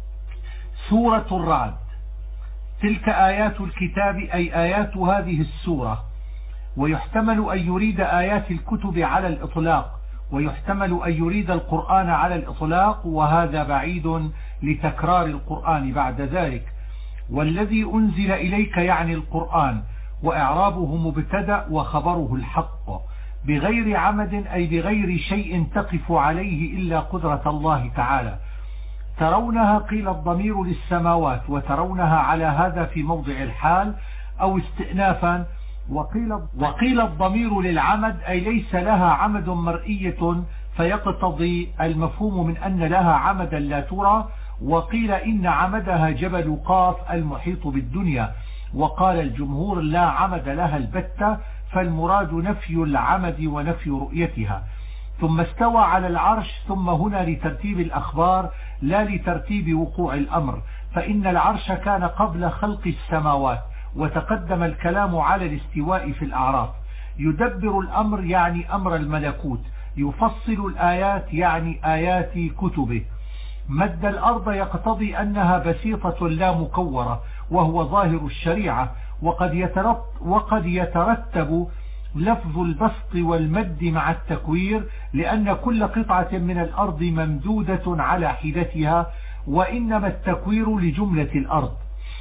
Speaker 1: سورة الرعد تلك آيات الكتاب، أي آيات هذه السورة، ويحتمل أن يريد آيات الكتب على الإطلاق، ويحتمل أن يريد القرآن على الإطلاق، وهذا بعيد لتكرار القرآن بعد ذلك. والذي أنزل إليك يعني القرآن، وإعرابه مبتدأ وخبره الحق، بغير عمد أي بغير شيء تقف عليه إلا قدرة الله تعالى. ترونها قيل الضمير للسماوات، وترونها على هذا في موضع الحال أو استئنافا، وقيل الضمير للعمد أي ليس لها عمد مرئية فيقتضي المفهوم من أن لها عمدا لا ترى، وقيل إن عمدها جبل قاف المحيط بالدنيا، وقال الجمهور لا عمد لها البتة، فالمراد نفي العمد ونفي رؤيتها. ثم استوى على العرش، ثم هنا لترتيب الأخبار لا لترتيب وقوع الأمر، فإن العرش كان قبل خلق السماوات، وتقدم الكلام على الاستواء في الأعراف. يدبر الأمر يعني أمر الملكوت، يفصل الآيات يعني آيات كتبه. مد الأرض يقتضي أنها بسيطة لا مكورة، وهو ظاهر الشريعة، وقد يترتب لفظ البسط والمد مع التكوير، لأن كل قطعة من الأرض ممدودة على حدتها، وإنما التكوير لجملة الأرض.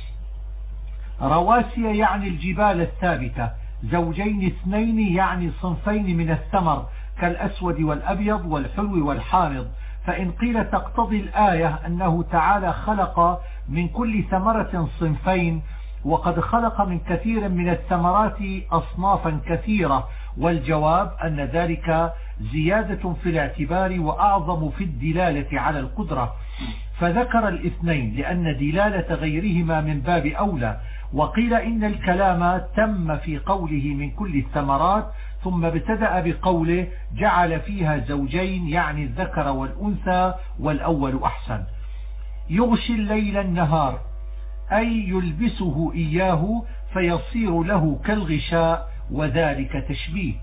Speaker 1: رواسي يعني الجبال الثابتة، زوجين اثنين يعني صنفين من الثمر كالأسود والأبيض والحلو والحامض. فإن قيل تقتضي الآية أنه تعالى خلق من كل ثمرة صنفين، وقد خلق من كثير من الثمرات أصنافا كثيرة، والجواب أن ذلك زيادة في الاعتبار وأعظم في الدلالة على القدرة، فذكر الاثنين لأن دلالة غيرهما من باب أولى. وقيل إن الكلام تم في قوله من كل الثمرات، ثم ابتدأ بقوله جعل فيها زوجين يعني الذكر والأنثى، والأول أحسن. يغشي الليل النهار أي يلبسه إياه فيصير له كالغشاء، وذلك تشبيه.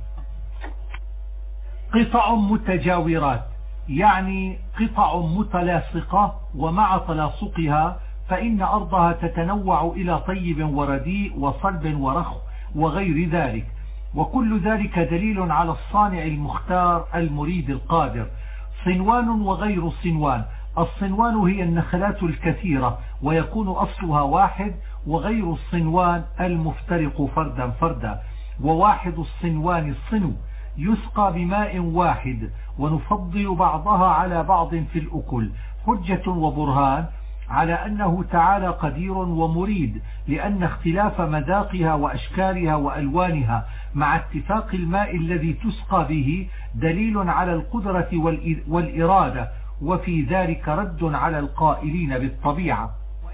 Speaker 1: قطع متجاورات يعني قطع متلاصقة، ومع تلاصقها فإن أرضها تتنوع إلى طيب ورديء وصلب ورخو وغير ذلك، وكل ذلك دليل على الصانع المختار المريد القادر. صنوان وغير صنوان، الصنوان هي النخلات الكثيرة ويكون أصلها واحد، وغير الصنوان المفترق فردا فردا. وواحد الصنوان الصنو، يسقى بماء واحد، ونفضل بعضها على بعض في الأكل. حجة وبرهان على أنه تعالى قدير ومريد، لأن اختلاف مذاقها وأشكالها وألوانها مع اتفاق الماء الذي تسقى به دليل على القدرة والإرادة، وفي ذلك رد على القائلين بالطبيعة.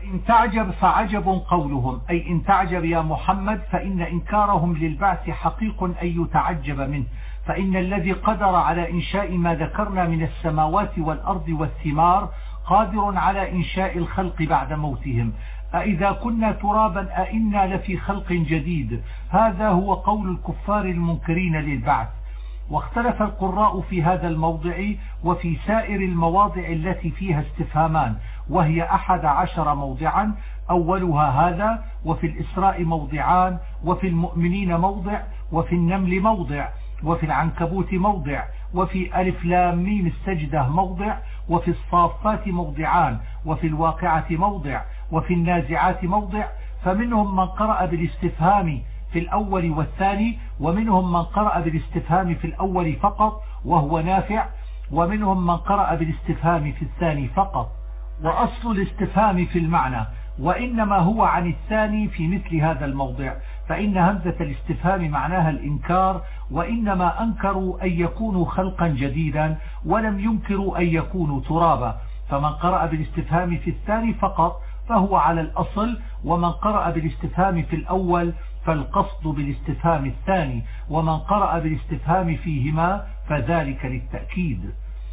Speaker 1: إن تعجب فعجب قولهم، أي إن تعجب يا محمد فإن إنكارهم للبعث حقيق أن يتعجب منه، فإن الذي قدر على إنشاء ما ذكرنا من السماوات والأرض والثمار قادر على إنشاء الخلق بعد موتهم. أإذا كنا ترابا أئنا لفي خلق جديد، هذا هو قول الكفار المنكرين للبعث. واختلف القراء في هذا الموضع وفي سائر المواضع التي فيها استفهامان، وهي 11 موضعا، أولها هذا، وفي الإسراء موضعان، وفي المؤمنين موضع، وفي النمل موضع، وفي العنكبوت موضع، وفي ألف لام ميم السجدة موضع، وفي الصافات موضعان، وفي الواقعة موضع، وفي النازعات موضع. فمنهم من قرأ بالاستفهام في الأول والثاني، ومنهم من قرأ بالاستفهام في الأول فقط وهو نافع، ومنهم من قرأ بالاستفهام في الثاني فقط. وأصل الاستفهام في المعنى، وإنما هو عن الثاني في مثل هذا الموضع، فإن همزة الاستفهام معناها الإنكار، وإنما أنكروا أن يكونوا خلقا جديدا ولم ينكروا أن يكونوا ترابا. فمن قرأ بالاستفهام في الثاني فقط فهو على الأصل، ومن قرأ بالاستفهام في الأول فالقصد بالاستفهام الثاني، ومن قرأ بالاستفهام فيهما فذلك للتأكيد.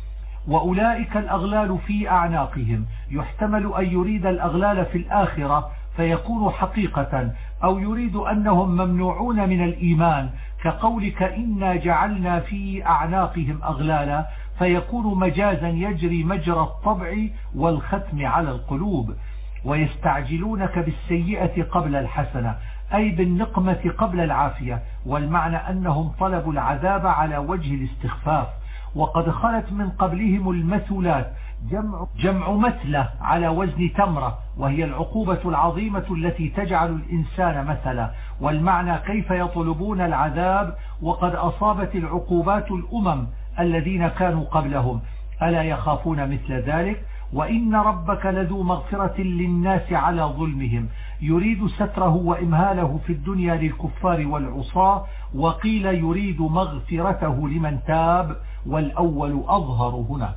Speaker 1: وأولئك الأغلال في أعناقهم، يحتمل أن يريد الأغلال في الآخرة فيكون حقيقة، أو يريد أنهم ممنوعون من الإيمان كقولك إنا جعلنا في أعناقهم أغلالا، فيكون مجازا يجري مجرى الطبع والختم على القلوب. ويستعجلونك بالسيئة قبل الحسنة، أي بالنقمة قبل العافية، والمعنى أنهم طلبوا العذاب على وجه الاستخفاف. وقد خلت من قبلهم المثلات، جمع مثلة على وزن تمرة، وهي العقوبة العظيمة التي تجعل الإنسان مثلا، والمعنى كيف يطلبون العذاب وقد أصابت العقوبات الأمم الذين كانوا قبلهم، ألا يخافون مثل ذلك؟ وإن ربك لذو مغفرة للناس على ظلمهم، يريد ستره وإمهاله في الدنيا للكفار والعصاة، وقيل يريد مغفرته لمن تاب، والأول أظهر هنا.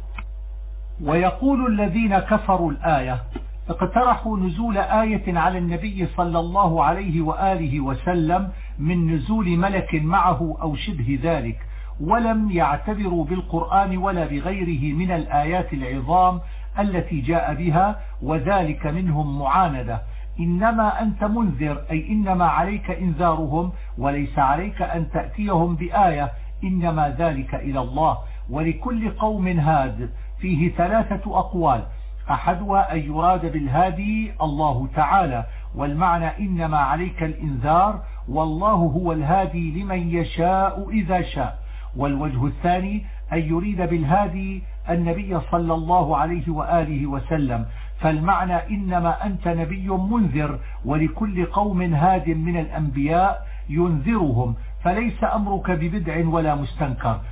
Speaker 1: ويقول الذين كفروا الآية اقترحوا نزول آية على النبي صلى الله عليه وآله وسلم من نزول ملك معه أو شبه ذلك، ولم يعتبروا بالقرآن ولا بغيره من الآيات العظام التي جاء بها، وذلك منهم معاندة. إنما أنت منذر، أي إنما عليك إنذارهم وليس عليك أن تأتيهم بآية، إنما ذلك إلى الله. ولكل قوم هاد فيه 3 أقوال، أحدها أن يراد بالهادي الله تعالى، والمعنى إنما عليك الإنذار والله هو الهادي لمن يشاء إذا شاء. والوجه الثاني أن يريد بالهادي النبي صلى الله عليه وآله وسلم، فالمعنى إنما أنت نبي منذر، ولكل قوم هاد من الأنبياء ينذرهم، فليس أمرك ببدع ولا مستنكر.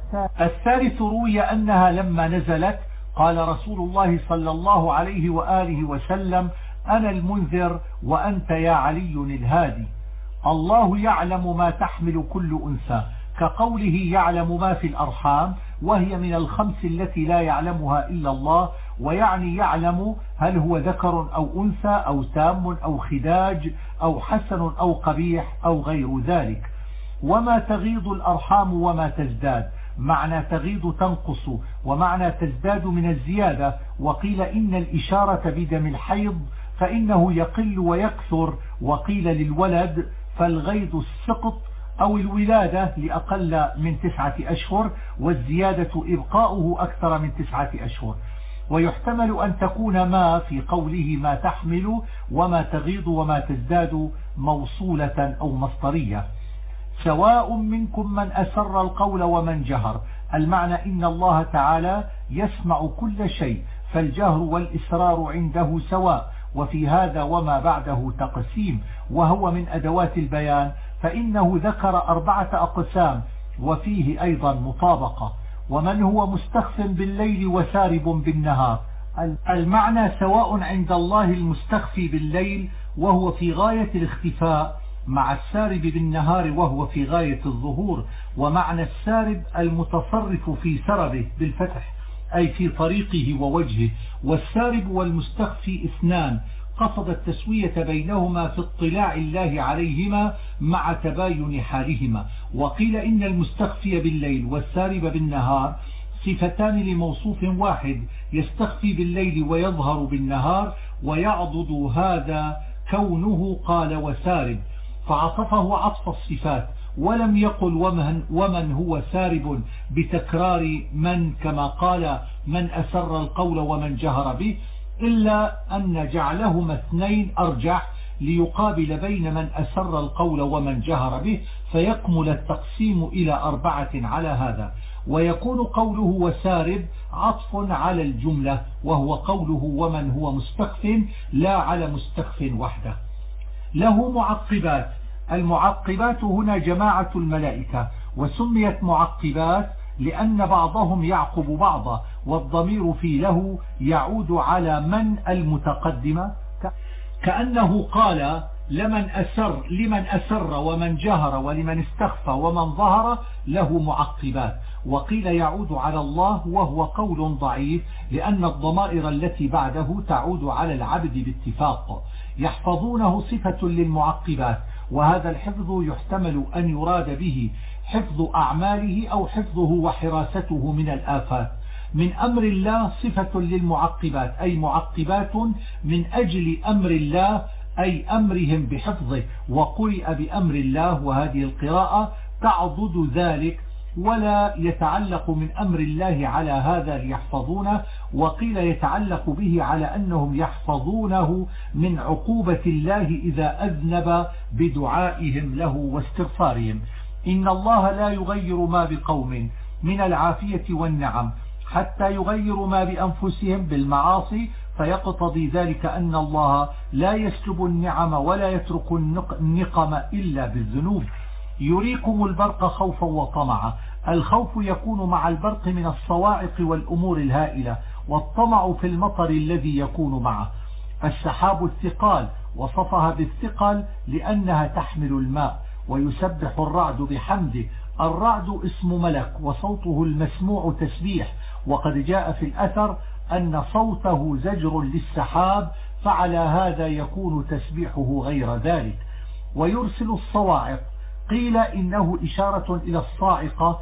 Speaker 1: الثالث روي أنها لما نزلت قال رسول الله صلى الله عليه وآله وسلم أنا المنذر وأنت يا علي الهادي. الله يعلم ما تحمل كل أنثى، كقوله يعلم ما في الأرحام، وهي من الخمس التي لا يعلمها إلا الله، ويعني يعلم هل هو ذكر أو أنثى أو تام أو خداج أو حسن أو قبيح أو غير ذلك. وما تغيض الأرحام وما تزداد، معنى تغيض تنقص، ومعنى تزداد من الزيادة. وقيل إن الإشارة بدم الحيض فإنه يقل ويكثر، وقيل للولد فالغيض السقط أو الولادة لأقل من 9 أشهر، والزيادة إبقاؤه أكثر من 9 أشهر. ويحتمل أن تكون ما في قوله ما تحمل وما تغيض وما تزداد موصولة أو مصدرية. سواء منكم من أسر القول ومن جهر، المعنى إن الله تعالى يسمع كل شيء، فالجهر والإسرار عنده سواء. وفي هذا وما بعده تقسيم، وهو من أدوات البيان، فإنه ذكر 4 أقسام، وفيه أيضا مطابقة. ومن هو مستخف بالليل وسارب بالنهار، المعنى سواء عند الله المستخفي بالليل وهو في غاية الاختفاء مع السارب بالنهار وهو في غاية الظهور. ومعنى السارب المتصرف في سربه بالفتح، أي في طريقه ووجهه. والسارب والمستخفي اثنان، قصد التسوية بينهما في اطلاع الله عليهما مع تباين حالهما. وقيل إن المستخفي بالليل والسارب بالنهار صفتان لموصوف واحد، يستخفي بالليل ويظهر بالنهار، ويعضد هذا كونه قال وسارب، فعطفه عطف الصفات، ولم يقل ومن هو سارب بتكرار من كما قال من أسر القول ومن جهر به، إلا أن جعلهما اثنين أرجح ليقابل بين من أسر القول ومن جهر به، فيكمل التقسيم إلى 4 على هذا. ويكون قوله وسارب عطف على الجملة، وهو قوله ومن هو مستخف لا على مستخف وحده. له معقبات. المعقبات هنا جماعة الملائكة، وسميت معقبات لأن بعضهم يعقب بعضا، والضمير في له يعود على من المتقدمة، كأنه قال لمن أسر ومن جهر ولمن استخفى ومن ظهر له معقبات. وقيل يعود على الله، وهو قول ضعيف لأن الضمائر التي بعده تعود على العبد باتفاق. يحفظونه صفة للمعقبات، وهذا الحفظ يحتمل أن يراد به حفظ أعماله أو حفظه وحراسته من الآفات. من أمر الله صفة للمعقبات، أي معقبات من أجل أمر الله، أي أمرهم بحفظه. وقرئ بأمر الله، وهذه القراءة تعضد ذلك، ولا يتعلق من أمر الله على هذا ليحفظونه. وقيل يتعلق به على أنهم يحفظونه من عقوبة الله إذا أذنب بدعائهم له واستغفارهم. إن الله لا يغير ما بقوم من العافية والنعم حتى يغيروا ما بأنفسهم بالمعاصي، فيقتضي ذلك أن الله لا يسلب النعم ولا يترك النقم إلا بالذنوب. يريكم البرق خوفا وطمعا. الخوف يكون مع البرق من الصواعق والأمور الهائلة، والطمع في المطر الذي يكون معه. السحاب الثقال وصفها بالثقل لأنها تحمل الماء. ويسبح الرعد بحمده. الرعد اسم ملك، وصوته المسموع تسبيح، وقد جاء في الأثر أن صوته زجر للسحاب، فعلى هذا يكون تسبيحه غير ذلك. ويرسل الصواعق. قيل إنه إشارة إلى الصاعقة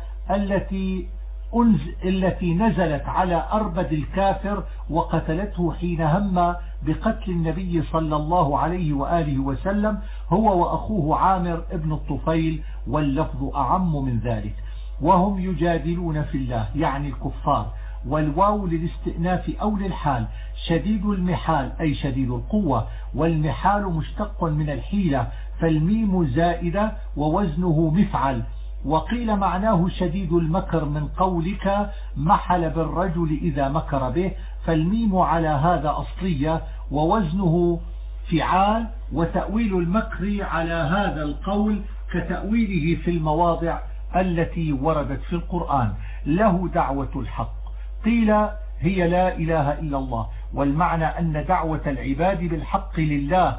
Speaker 1: التي نزلت على أربد الكافر وقتلته حين هم بقتل النبي صلى الله عليه وآله وسلم هو وأخوه عامر ابن الطفيل، واللفظ أعم من ذلك. وهم يجادلون في الله، يعني الكفار. والواو للاستئناف أو للحال. شديد المحال أي شديد القوة، والمحال مشتق من الحيلة، فالميم زائدة ووزنه مفعل. وقيل معناه شديد المكر من قولك محل بالرجل إذا مكر به، فالميم على هذا أصلية ووزنه فعال. وتأويل المكر على هذا القول كتأويله في المواضع التي وردت في القرآن. له دعوة الحق. قيل هي لا إله إلا الله، والمعنى أن دعوة العباد بالحق لله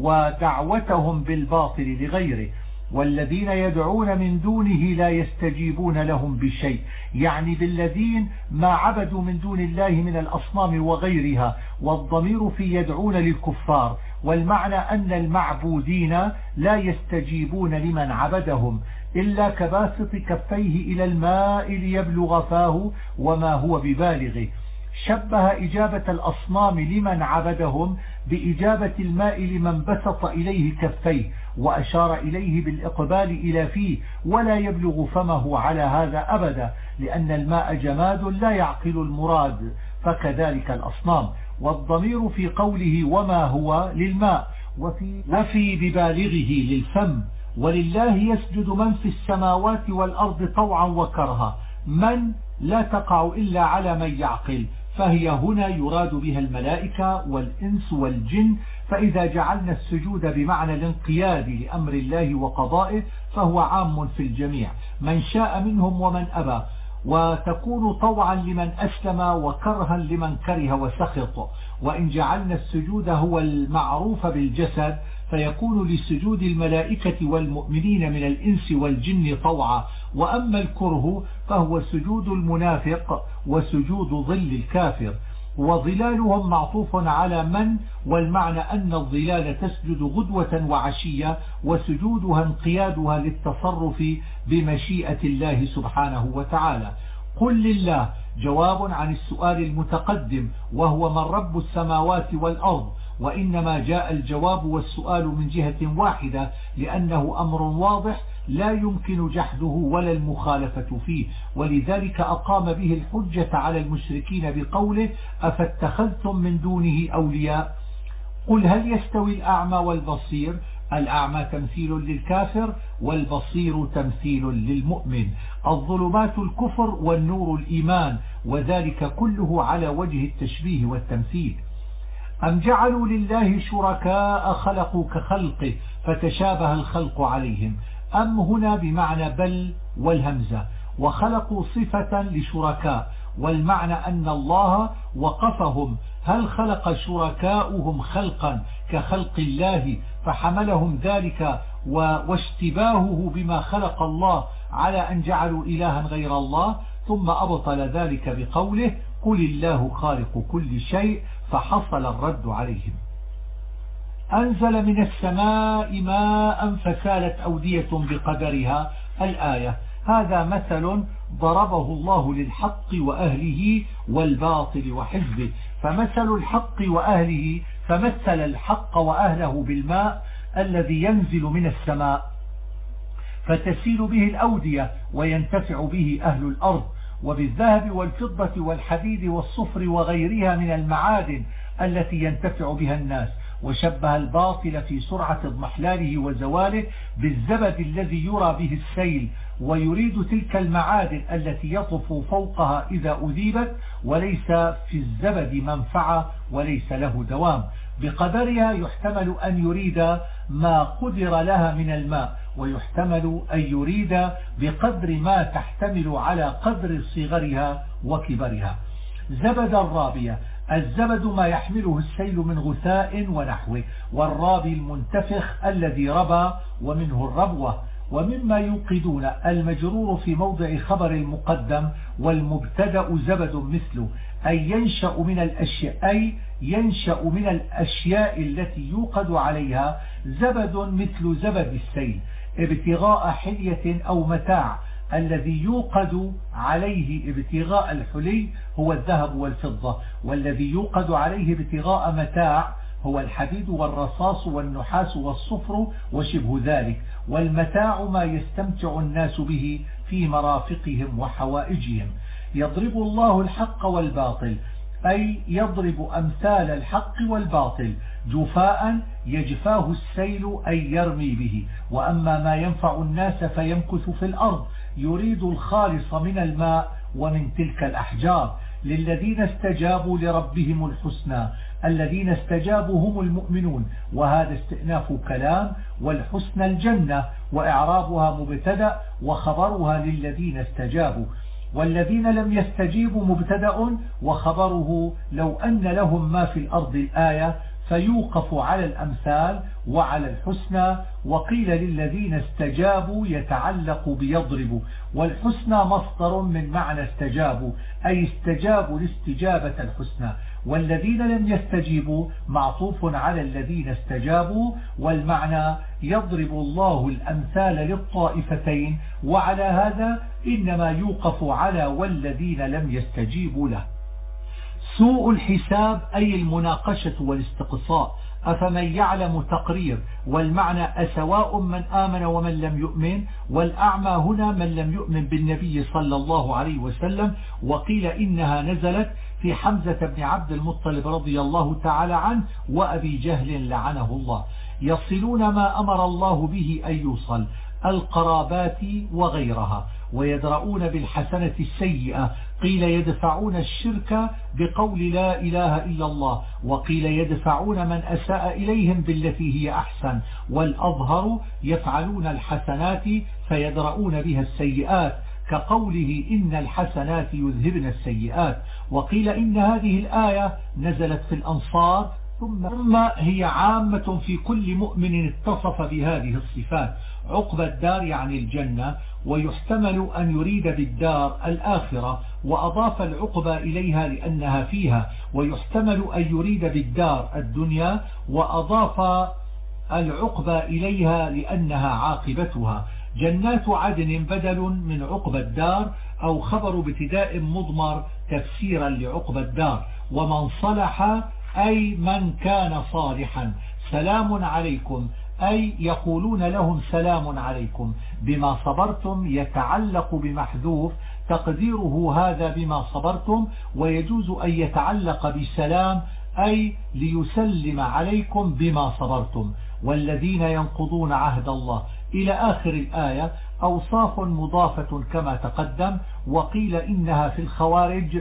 Speaker 1: ودعوتهم بالباطل لغيره. والذين يدعون من دونه لا يستجيبون لهم بشيء، يعني بالذين ما عبدوا من دون الله من الأصنام وغيرها. والضمير في يدعون للكفار، والمعنى أن المعبودين لا يستجيبون لمن عبدهم إلا كباسط كفيه إلى الماء ليبلغ فاه وما هو ببالغه. شبه إجابة الأصنام لمن عبدهم بإجابة الماء لمن بسط إليه كفيه، وأشار إليه بالإقبال إلى فيه، ولا يبلغ فمه على هذا أبدا، لأن الماء جماد لا يعقل المراد، فكذلك الأصنام. والضمير في قوله وما هو للماء، وفي ببالغه للفم. ولله يسجد من في السماوات والأرض طوعا وكرها. من لا تقع إلا على من يعقل، فهي هنا يراد بها الملائكة والإنس والجن. فإذا جعلنا السجود بمعنى الانقياد لأمر الله وقضائه فهو عام في الجميع، من شاء منهم ومن أبى. وتكون طوعا لمن أسلم وكرها لمن كره وسخط. وإن جعلنا السجود هو المعروف بالجسد فيكون لسجود الملائكة والمؤمنين من الإنس والجن طوعا، وأما الكره فهو سجود المنافق وسجود ظل الكافر. وظلالهم معطوف على من، والمعنى أن الظلال تسجد غدوة وعشية، وسجودها انقيادها للتصرف بمشيئة الله سبحانه وتعالى. قل لله جواب عن السؤال المتقدم، وهو من رب السماوات والأرض، وإنما جاء الجواب والسؤال من جهة واحدة لأنه أمر واضح لا يمكن جحده ولا المخالفة فيه، ولذلك أقام به الحجة على المشركين بقوله أفاتخذتم من دونه أولياء. قل هل يستوي الأعمى والبصير؟ الأعمى تمثيل للكافر والبصير تمثيل للمؤمن. الظلمات الكفر والنور الإيمان، وذلك كله على وجه التشبيه والتمثيل. أم جعلوا لله شركاء خلقوا كخلقه فتشابه الخلق عليهم. أم هنا بمعنى بل والهمزة، وخلقوا صفة لشركاء، والمعنى أن الله وقفهم هل خلق شركاؤهم خلقا كخلق الله فحملهم ذلك واشتباهه بما خلق الله على أن جعلوا إلها غير الله، ثم أبطل ذلك بقوله قل الله خالق كل شيء، فحصل الرد عليهم. أنزل من السماء ماء فسالت أودية بقدرها. الآية. هذا مثل ضربه الله للحق وأهله والباطل وحزبه. فمثل الحق وأهله، فمثل الحق وأهله بالماء الذي ينزل من السماء فتسيل به الأودية وينتفع به أهل الأرض، وبالذهب والفضة والحديد والصفر وغيرها من المعادن التي ينتفع بها الناس. وشبه الباطل في سرعة اضمحلاله وزواله بالزبد الذي يرى به السيل، ويريد تلك المعادن التي يطف فوقها إذا أذيبت، وليس في الزبد منفعة وليس له دوام. بقدرها يحتمل أن يريد ما قدر لها من الماء، ويحتمل أن يريد بقدر ما تحتمل على قدر صغرها وكبرها. زبد الرابية. الزبد ما يحمله السيل من غثاء ونحوه، والرابي المنتفخ الذي ربى ومنه الربوة. ومما يوقدون المجرور في موضع خبر المقدم، والمبتدأ زبد مثله، أي ينشأ من الأشياء التي يوقد عليها زبد مثل زبد السيل ابتغاء حلية أو متاع. الذي يوقد عليه ابتغاء الحلي هو الذهب والفضة، والذي يوقد عليه ابتغاء متاع هو الحديد والرصاص والنحاس والصفر وشبه ذلك. والمتاع ما يستمتع الناس به في مرافقهم وحوائجهم. يضرب الله الحق والباطل، أي يضرب أمثال الحق والباطل جفاء يجفاه السيل أي يرمي به. وأما ما ينفع الناس فيمكث في الأرض، يريد الخالص من الماء ومن تلك الأحجار. للذين استجابوا لربهم الحسنى، الذين استجابوا هم المؤمنون، وهذا استئناف كلام، والحسنى الجنة، وإعرابها مبتدأ وخبرها للذين استجابوا. والذين لم يستجيبوا مبتدأ وخبره لو أن لهم ما في الأرض الآية، فيوقف على الأمثال وعلى الحسنى. وقيل للذين استجابوا يتعلق بيضرب، والحسنى مصدر من معنى استجابوا، أي استجابوا لاستجابة الحسنى. والذين لم يستجيبوا معطوف على الذين استجابوا، والمعنى يضرب الله الأمثال للطائفتين، وعلى هذا إنما يوقف على والذين لم يستجيبوا له. سوء الحساب أي المناقشة والاستقصاء. أفمن يعلم تقرير، والمعنى أسواء من آمن ومن لم يؤمن، والأعمى هنا من لم يؤمن بالنبي صلى الله عليه وسلم. وقيل إنها نزلت في حمزة بن عبد المطلب رضي الله تعالى عنه وأبي جهل لعنه الله. يصلون ما أمر الله به أن يوصل، القرابات وغيرها، ويدرؤون بالحسنة السيئة. قيل يدفعون الشرك بقول لا إله إلا الله، وقيل يدفعون من أساء إليهم بالتي هي أحسن. والأظهر يفعلون الحسنات فيدرؤون بها السيئات، كقوله إن الحسنات يذهبن السيئات. وقيل إن هذه الآية نزلت في الأنصار ثم هي عامة في كل مؤمن اتصف بهذه الصفات. عقبى الدار يعني الجنة، ويحتمل أن يريد بالدار الآخرة وأضاف العقبى إليها لأنها فيها، ويحتمل أن يريد بالدار الدنيا وأضاف العقبى إليها لأنها عاقبتها. جنات عدن بدل من عقبى الدار أو خبر ابتداء مضمر تفسيرا لعقبى الدار. ومن صلح أي من كان صالحا. سلام عليكم أي يقولون لهم سلام عليكم. بما صبرتم يتعلق بمحذوف تقديره هذا بما صبرتم، ويجوز أن يتعلق بسلام أي ليسلم عليكم بما صبرتم. والذين ينقضون عهد الله إلى آخر الآية أوصاف مضافة كما تقدم، وقيل إنها في الخوارج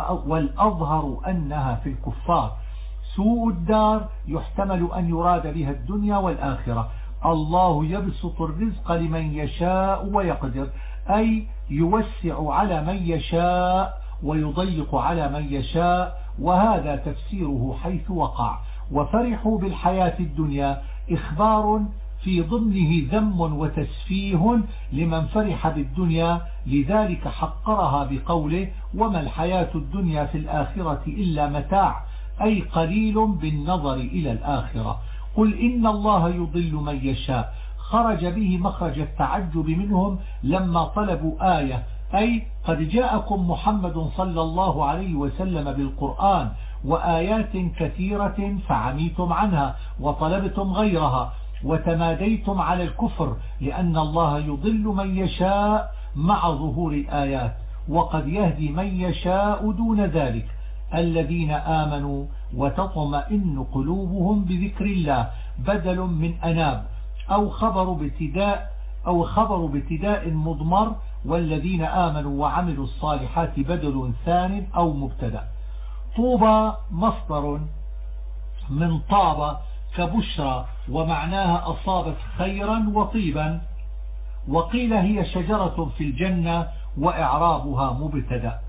Speaker 1: والأظهر أنها في الكفار. سوء الدار يحتمل أن يراد بها الدنيا والآخرة. الله يبسط الرزق لمن يشاء ويقدر أي يوسع على من يشاء ويضيق على من يشاء، وهذا تفسيره حيث وقع. وفرحوا بالحياة الدنيا إخبار في ضمنه ذم وتسفيه لمن فرح بالدنيا، لذلك حقرها بقوله وما الحياة الدنيا في الآخرة إلا متاع، أي قليل بالنظر إلى الآخرة. قل إن الله يضل من يشاء، خرج به مخرج التعجب منهم لما طلبوا آية، أي قد جاءكم محمد صلى الله عليه وسلم بالقرآن وآيات كثيرة فعميتم عنها وطلبتم غيرها وتماديتم على الكفر، لأن الله يضل من يشاء مع ظهور الآيات، وقد يهدي من يشاء دون ذلك. الذين آمنوا وتطمئن قلوبهم بذكر الله بدل من أناب، أو خبر ابتداء مضمر، والذين آمنوا وعملوا الصالحات بدل ثان أو مبتدأ. طوبى مصدر من طاب كبشرى، ومعناها أصابت خيرا وطيبا، وقيل هي شجرة في الجنة وإعرابها مبتدأ.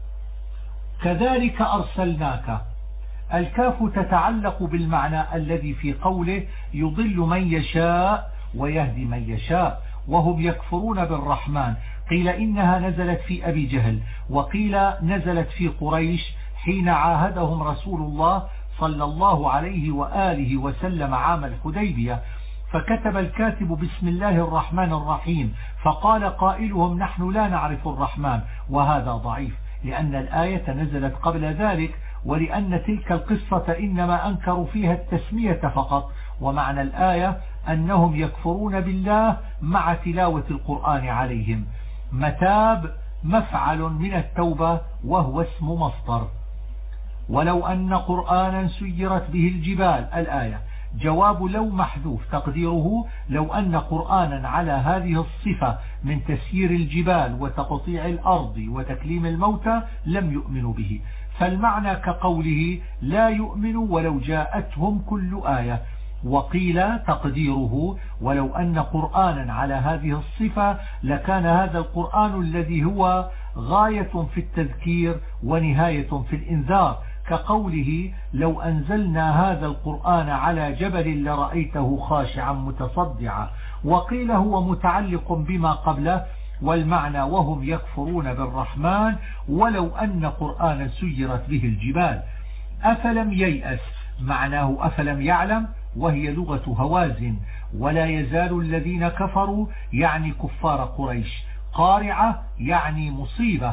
Speaker 1: كذلك أرسلناك، الكاف تتعلق بالمعنى الذي في قوله يضل من يشاء ويهدي من يشاء وهم يكفرون بالرحمن. قيل إنها نزلت في أبي جهل، وقيل نزلت في قريش حين عاهدهم رسول الله صلى الله عليه وآله وسلم عام الحديبية، فكتب الكاتب بسم الله الرحمن الرحيم، فقال قائلهم نحن لا نعرف الرحمن، وهذا ضعيف لأن الآية نزلت قبل ذلك، ولأن تلك القصة إنما أنكروا فيها التسمية فقط، ومعنى الآية أنهم يكفرون بالله مع تلاوة القرآن عليهم. متاب مفعل من التوبة وهو اسم مصدر. ولو أن قرآنا سيرت به الجبال، الآية جواب لو محذوف تقديره لو أن قرآنا على هذه الصفة من تسيير الجبال وتقطيع الأرض وتكليم الموتى لم يؤمنوا به، فالمعنى كقوله لا يؤمن ولو جاءتهم كل آية. وقيل تقديره ولو أن قرآنا على هذه الصفة لكان هذا القرآن الذي هو غاية في التذكير ونهاية في الإنذار، كقوله لو أنزلنا هذا القرآن على جبل لرأيته خاشعا متصدعا. وقيل هو متعلق بما قبله، والمعنى وهم يكفرون بالرحمن ولو أن قرآنا سيرت به الجبال. أفلم ييأس معناه أفلم يعلم، وهي لغة هوازن. ولا يزال الذين كفروا يعني كفار قريش. قارعة يعني مصيبة،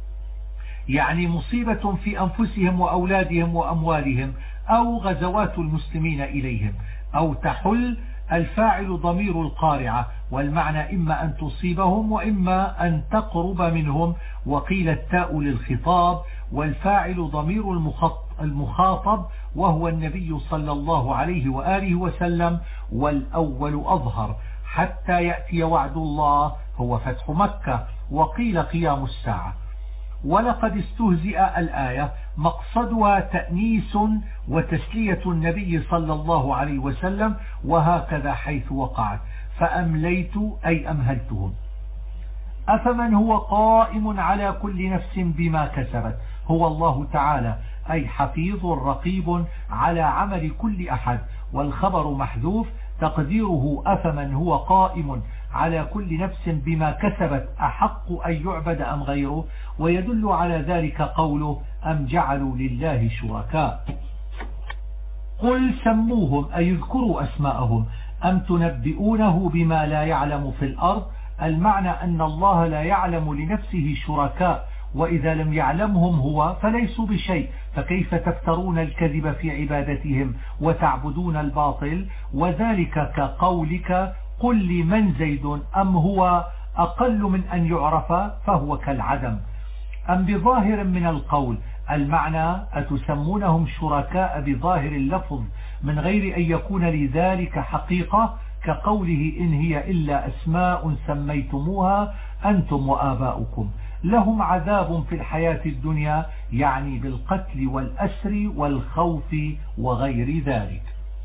Speaker 1: يعني مصيبة في أنفسهم وأولادهم وأموالهم، أو غزوات المسلمين إليهم. أو تحل الفاعل ضمير القارعة، والمعنى إما أن تصيبهم وإما أن تقرب منهم. وقيل التاء للخطاب، والفاعل ضمير المخاطب وهو النبي صلى الله عليه وآله وسلم، والأول أظهر. حتى يأتي وعد الله هو فتح مكة، وقيل قيام الساعة. ولقد استهزئ الآية مقصدها تأنيس وتسلية النبي صلى الله عليه وسلم، وهكذا حيث وقعت. فأمليت أي أمهلتهم. أفمن هو قائم على كل نفس بما كسبت، هو الله تعالى، أي حفيظ رقيب على عمل كل أحد. والخبر محذوف تقديره أفمن هو قائم على كل نفس بما كسبت أحق أن يعبد أم غيره. ويدل على ذلك قوله أم جعلوا لله شركاء. قل سموهم أي يذكروا أسماءهم أم تنبئونه بما لا يعلم في الأرض. المعنى أن الله لا يعلم لنفسه شركاء، وإذا لم يعلمهم هو فليسوا بشيء، فكيف تفترون الكذب في عبادتهم وتعبدون الباطل؟ وذلك كقولك قل لي من زيد أم هو أقل من أن يعرف فهو كالعدم. أم بظاهر من القول، المعنى أتسمونهم شركاء بظاهر اللفظ من غير أن يكون لذلك حقيقة، كقوله إن هي إلا أسماء سميتموها أنتم وآباؤكم. لهم عذاب في الحياة الدنيا، يعني بالقتل والأسر والخوف وغير ذلك.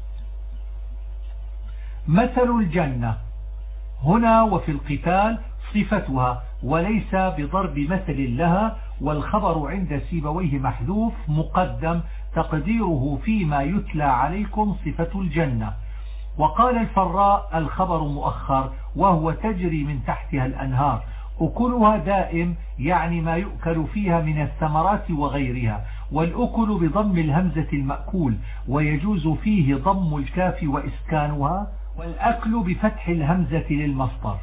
Speaker 1: مثل الجنة هنا وفي القتال صفتها وليس بضرب مثل لها، والخبر عند سيبويه محذوف مقدم تقديره فيما يتلى عليكم صفة الجنة. وقال الفراء الخبر مؤخر وهو تجري من تحتها الأنهار، أكلها دائم يعني ما يؤكل فيها من الثمرات وغيرها، والأكل بضم الهمزة المأكول، ويجوز فيه ضم الكاف وإسكانها، والأكل بفتح الهمزة للمصدر.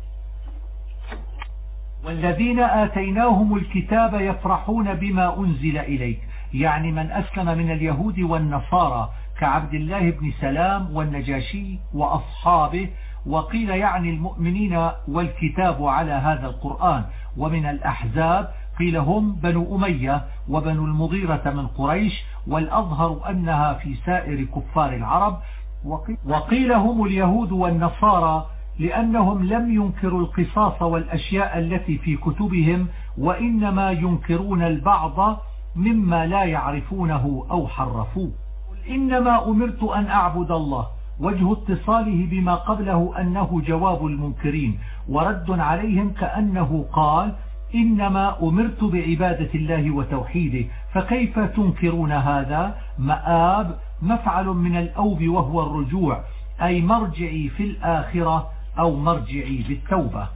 Speaker 1: والذين آتيناهم الكتاب يفرحون بما أنزل إليك، يعني من أسلم من اليهود والنصارى كعبد الله بن سلام والنجاشي وأصحابه، وقيل يعني المؤمنين والكتاب على هذا القرآن. ومن الأحزاب قيل هم بنو أمية وبنو المغيرة من قريش، والأظهر أنها في سائر كفار العرب. وقيل هم اليهود والنصارى لأنهم لم ينكروا القصاص والأشياء التي في كتبهم، وإنما ينكرون البعض مما لا يعرفونه أو حرفوه. إنما أمرت أن أعبد الله، وجه اتصاله بما قبله أنه جواب المنكرين ورد عليهم، كأنه قال إنما أمرت بعبادة الله وتوحيده، فكيف تنكرون هذا؟ مآب مفعل من الأوب وهو الرجوع، أي مرجعي في الآخرة أو مرجعي بالتوبة.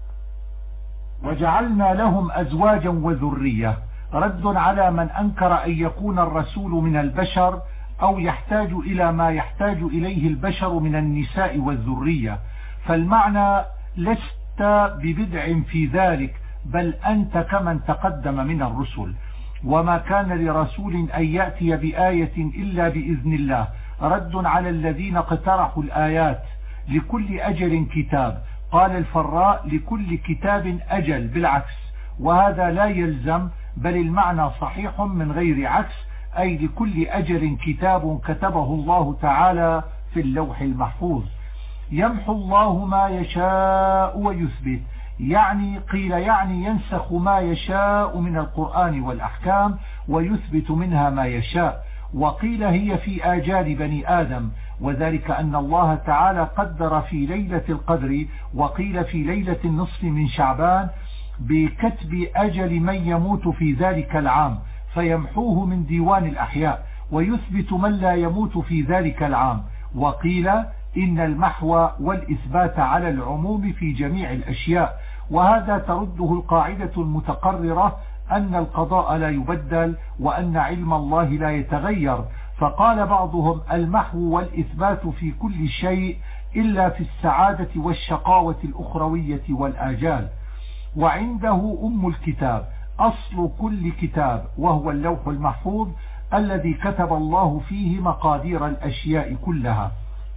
Speaker 1: وجعلنا لهم أزواجا وذرية، رد على من أنكر أن يكون الرسول من البشر أو يحتاج إلى ما يحتاج إليه البشر من النساء والذرية. فالمعنى لست ببدع في ذلك، بل أنت كمن تقدم من الرسل. وما كان لرسول أن يأتي بآية إلا بإذن الله، رد على الذين اقترحوا الآيات. لكل أجل كتاب، قال الفراء لكل كتاب أجل بالعكس، وهذا لا يلزم، بل المعنى صحيح من غير عكس، أي لكل أجل كتاب كتبه الله تعالى في اللوح المحفوظ. يمحو الله ما يشاء ويثبت، يعني قيل يعني ينسخ ما يشاء من القرآن والأحكام ويثبت منها ما يشاء، وقيل هي في آجال بني آدم، وذلك أن الله تعالى قدر في ليلة القدر، وقيل في ليلة النصف من شعبان، بكتب أجل من يموت في ذلك العام فيمحوه من ديوان الأحياء، ويثبت من لا يموت في ذلك العام. وقيل إن المحو والإثبات على العموم في جميع الأشياء، وهذا ترده القاعدة المتقررة أن القضاء لا يبدل وأن علم الله لا يتغير. فقال بعضهم المحو والإثبات في كل شيء إلا في السعادة والشقاوة الأخروية والآجال. وعنده أم الكتاب أصل كل كتاب، وهو اللوح المحفوظ الذي كتب الله فيه مقادير الأشياء كلها.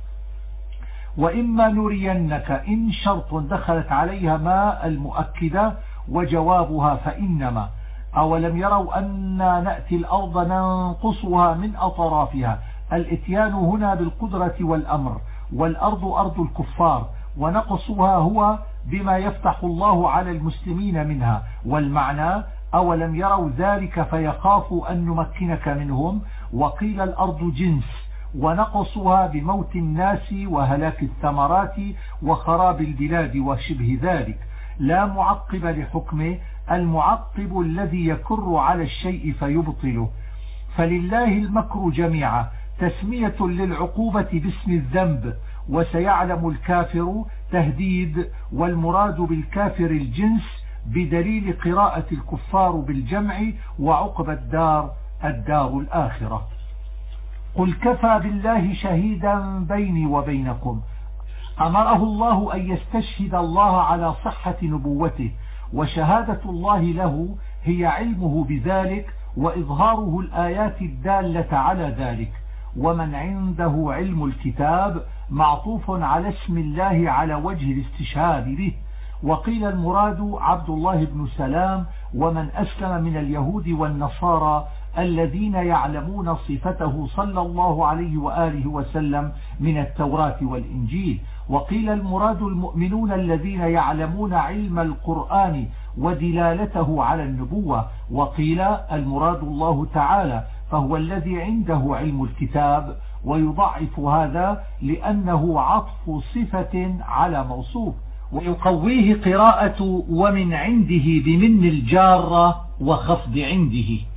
Speaker 1: وإما نرينك، إن شرط دخلت عليها ما المؤكدة، وجوابها فإنما. أولم يروا أنا نأتي الأرض ننقصها من أطرافها، الإتيان هنا بالقدرة والأمر، والأرض أرض الكفار، ونقصها هو بما يفتح الله على المسلمين منها. والمعنى أولم يروا ذلك فيخافوا أن نمكنك منهم. وقيل الأرض جنس، ونقصها بموت الناس وهلاك الثمرات وخراب البلاد وشبه ذلك، لا معقب لحكمه، المعقب الذي يكر على الشيء فيبطله. فلله المكر جميعا تسمية للعقوبة باسم الذنب، وسيعلم الكافر تهديد، والمراد بالكافر الجنس بدليل قراءة الكفار بالجمع، وعقب الدار الآخرة. قل كفى بالله شهيدا بيني وبينكم. أمره الله أن يستشهد الله على صحة نبوته، وشهادة الله له هي علمه بذلك وإظهاره الآيات الدالة على ذلك. ومن عنده علم الكتاب معطوف على اسم الله على وجه الاستشهاد به. وقيل المراد عبد الله بن سلام ومن أسلم من اليهود والنصارى الذين يعلمون صفته صلى الله عليه وآله وسلم من التوراة والإنجيل. وقيل المراد المؤمنون الذين يعلمون علم القرآن ودلالته على النبوة. وقيل المراد الله تعالى، فهو الذي عنده علم الكتاب، ويضعف هذا لأنه عطف صفة على موصوف. ويقويه قراءة ومن عنده بمن الجارة وخفض عنده.